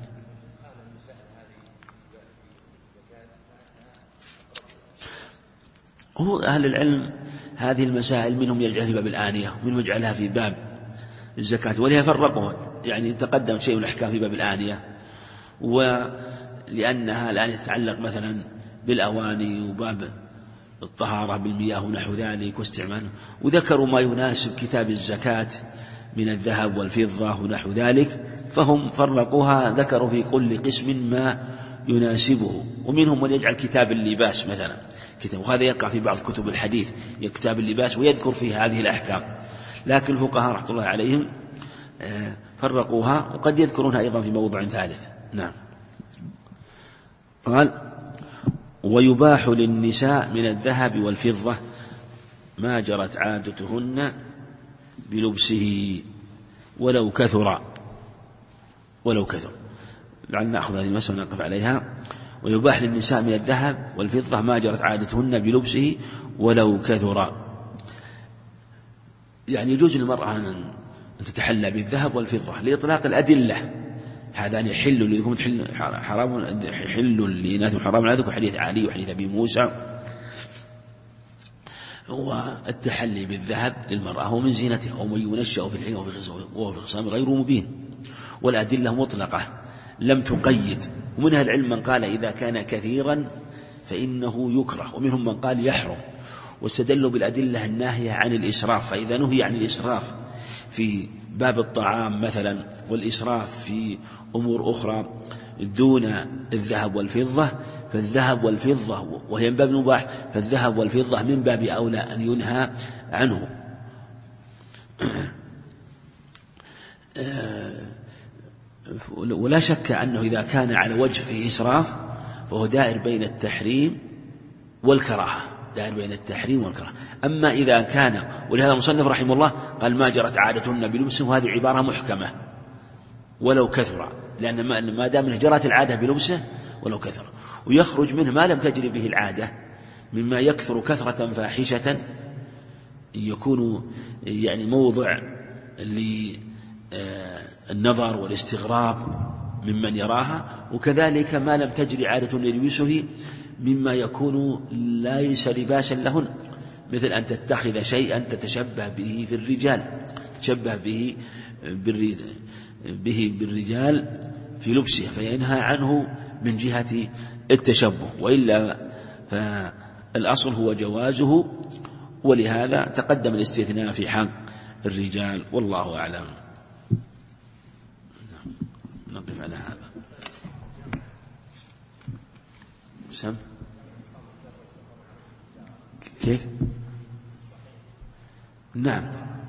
هو أهل العلم هذه المسائل منهم يجعلها في باب الآنية ومنهم يجعلها في باب الزكاة، ولها فرقوا، يعني تقدم شيء من الأحكام في باب الآنية، ولأنها الآن تتعلق مثلا بالأواني وباب الطهارة بالمياه ونحو ذلك واستعماله، وذكروا ما يناسب كتاب الزكاة من الذهب والفضة ونحو ذلك، فهم فرقوها، ذكروا في كل قسم ما يناسبه. ومنهم من يجعل كتاب اللباس مثلا وهذا يقع في بعض كتب الحديث، كتاب اللباس ويذكر فيه هذه الأحكام، لكن الفقهاء رحمة الله عليهم فرقوها، وقد يذكرونها أيضا في موضع ثالث. نعم. قال ويباح للنساء من الذهب والفضة ما جرت عادتهن بلبسه ولو كثر. لعل نأخذ هذه المسألة ونقف عليها. ويباح للنساء من الذهب والفضة ما جرت عادتهن بلبسه ولو كثر، يعني يجوز للمرأة أن تتحلى بالذهب والفضة لإطلاق الأدلة، هذا أن يحل لكم حرام، يحل لإناث حرام على ذلك، وحديث علي وحديث أبي موسى. والتحلي بالذهب للمرأة هو من زينتها، ومن ينشأ في الحين وهو في الخصام غير مبين، والأدلة مطلقة لم تقيد. ومنها العلم من قال إذا كان كثيرا فإنه يكره، ومنهم من قال يحرم، واستدلوا بالأدلة الناهية عن الإسراف. فإذا نهي عن الإسراف في باب الطعام مثلا، والإسراف في أمور أخرى، دون الذهب والفضة، فالذهب والفضة وهي من باب المباح، فالذهب والفضة من باب أولى أن ينهى عنه. ولا شك أنه إذا كان على وجه فيه إسراف فهو دائر بين التحريم والكراهة، دائر بين التحريم والكراهة. أما إذا كان، ولهذا المصنف رحمه الله قال ما جرت عادتهن بلبسه، وهذه عبارة محكمة ولو كثر، لأن ما دام جرت العادة بلبسه ولو كثر، ويخرج منه ما لم تجري به العادة مما يكثر كثرة فاحشة يكون يعني موضع للنظر والاستغراب ممن يراها، وكذلك ما لم تجري عادة للبسه مما يكون ليس لباسا لهن، مثل أن تتخذ شيئا تتشبه به في الرجال، تتشبه به بالرجال في لبسه، فينهى عنه من جهة التشبه، وإلا فالأصل هو جوازه، ولهذا تقدم الاستثناء في حق الرجال، والله أعلم. نقف على هذا. سم كيف؟ نعم،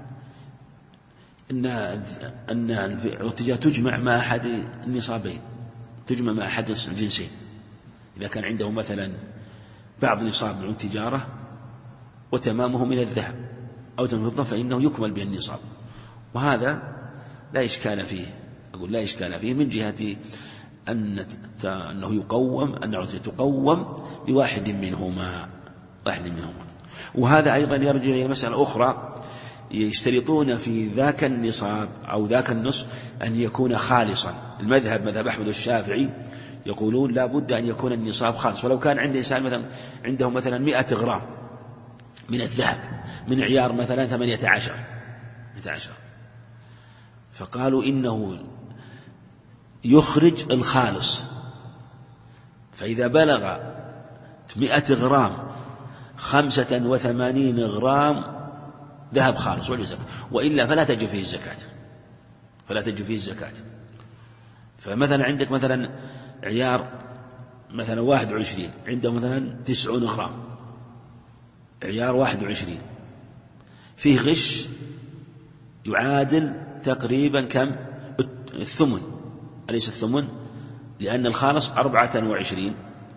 أن التجارة تجمع مع أحد النصابين، تجمع مع أحد الجنسين. إذا كان عنده مثلا بعض نصاب من التجارة وتمامه من الذهب أو تمام الفضة فإنه يكمل به النصاب، وهذا لا إشكال فيه، أقول لا إشكال فيه من جهة أنه يقوم، أن العطية تقوم بواحد منهما. وهذا أيضا يرجع إلى مسألة أخرى، يشترطون في ذاك النصاب أو ذاك النصف أن يكون خالصا. المذهب مذهب أحمد والشافعي يقولون لا بد أن يكون النصاب خالص، ولو كان عند إنسان مثلا عنده مثلا 100 غرام من الذهب من عيار مثلا 18، فقالوا إنه يخرج الخالص، فإذا بلغ 100 غرام 85 غرام ذهب خالص والزكاة، وإلا فلا تجب فيه الزكاة. فمثلا عندك مثلا عيار مثلا 21 عنده مثلا 90 غرام، عيار 21 فيه غش يعادل تقريبا كم؟ الثمن، أليس الثمن؟ لأن الخالص 24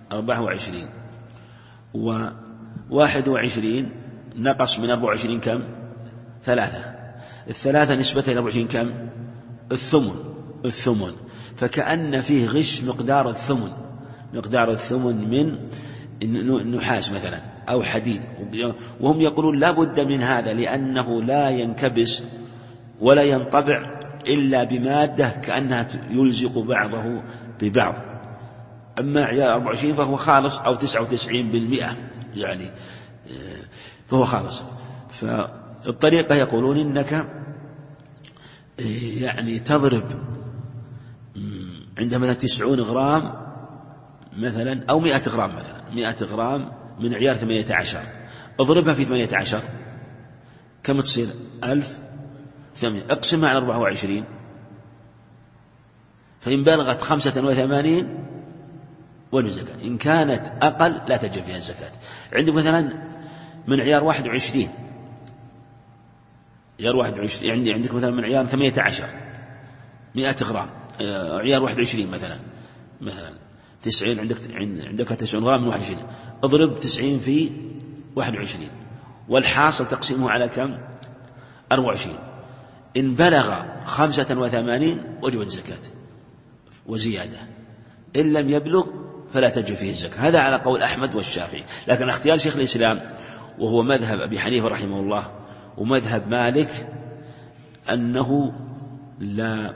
و21 نقص من 24 كم؟ 3. الثلاثة نسبة إلى 24 كم؟ الثمن. فكأن فيه غش مقدار الثمن من النحاس مثلا أو حديد، وهم يقولون لا بد من هذا، لأنه لا ينكبس ولا ينطبع إلا بمادة كأنها يلزق بعضه ببعض. أما عيار 24 فهو خالص أو 99% يعني فهو خالص. فالطريقة يقولون إنك يعني تضرب عندما مثلا 90 غرام مثلا أو 100 غرام مثلا 100 غرام من عيار 18، اضربها في 18 كم تصير؟ 1008، اقسمها على 24، فإن بلغت 85 ولا زكاة، إن كانت أقل لا تجب فيها الزكاة. عندك مثلا من عيار 21 عندك مثلا من عيار 18 100 غرام، عيار 21 مثلا 90، عندك 90 غرام من 21، اضرب 90 في 21 والحاصل تقسيمه على كم؟ 24. إن بلغ 85 وجبت الزكاة وزيادة، إن لم يبلغ فلا تجب فيه الزكاة. هذا على قول أحمد والشافعي، لكن اختيار شيخ الإسلام وهو مذهب أبي حنيفة رحمه الله ومذهب مالك أنه لا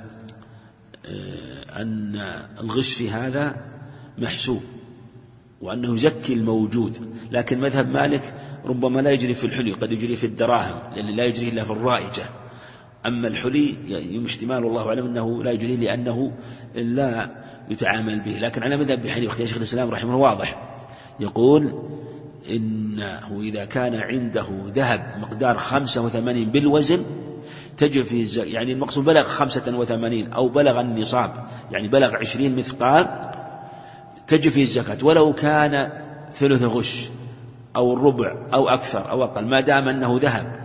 أن الغش في هذا محسوب وأنه يزكي الموجود. لكن مذهب مالك ربما لا يجري في الحلي، قد يجري في الدراهم، لأن لا يجري إلا في الرائجة. أما الحلي احتمال الله أعلم أنه لا يجري لأنه لا يتعامل به. لكن على مذهب أبي حنيفة واختيار شيخ الإسلام رحمه الله واضح، يقول إنه إذا كان عنده ذهب مقدار 85 بالوزن تجب فيه الزكاة، يعني المقصود بلغ 85 أو بلغ النصاب، يعني بلغ 20 مثقال تجب فيه الزكاة، ولو كان ثلث غش أو الربع أو أكثر أو أقل، ما دام أنه ذهب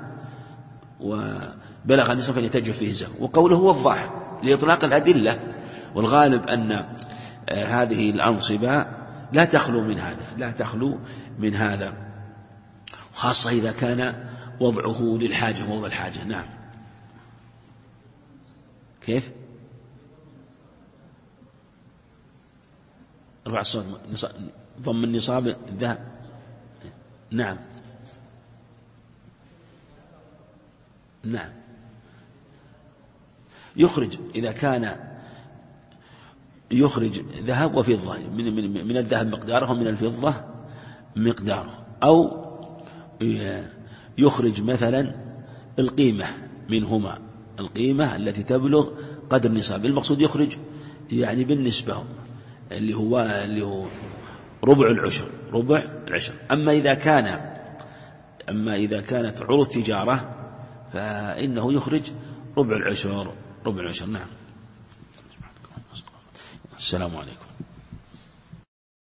وبلغ النصاب فليتجب فيه الزكاة. وقوله وضح لإطلاق الأدلة، والغالب أن هذه الأنصبة لا تخلو من هذا، خاصة إذا كان وضعه للحاجة، موضع الحاجة. نعم. كيف؟ ارفع الصوت. ضم النصاب الذهب. نعم. نعم. يخرج إذا كان يخرج ذهب وفضة، من الذهب مقداره ومن الفضة مقداره، أو يخرج مثلا القيمة منهما، القيمة التي تبلغ قدر النصاب. المقصود يخرج يعني بالنسبة اللي هو ربع العشر. أما إذا كانت عروض تجارة فإنه يخرج ربع العشر. نعم. السلام عليكم.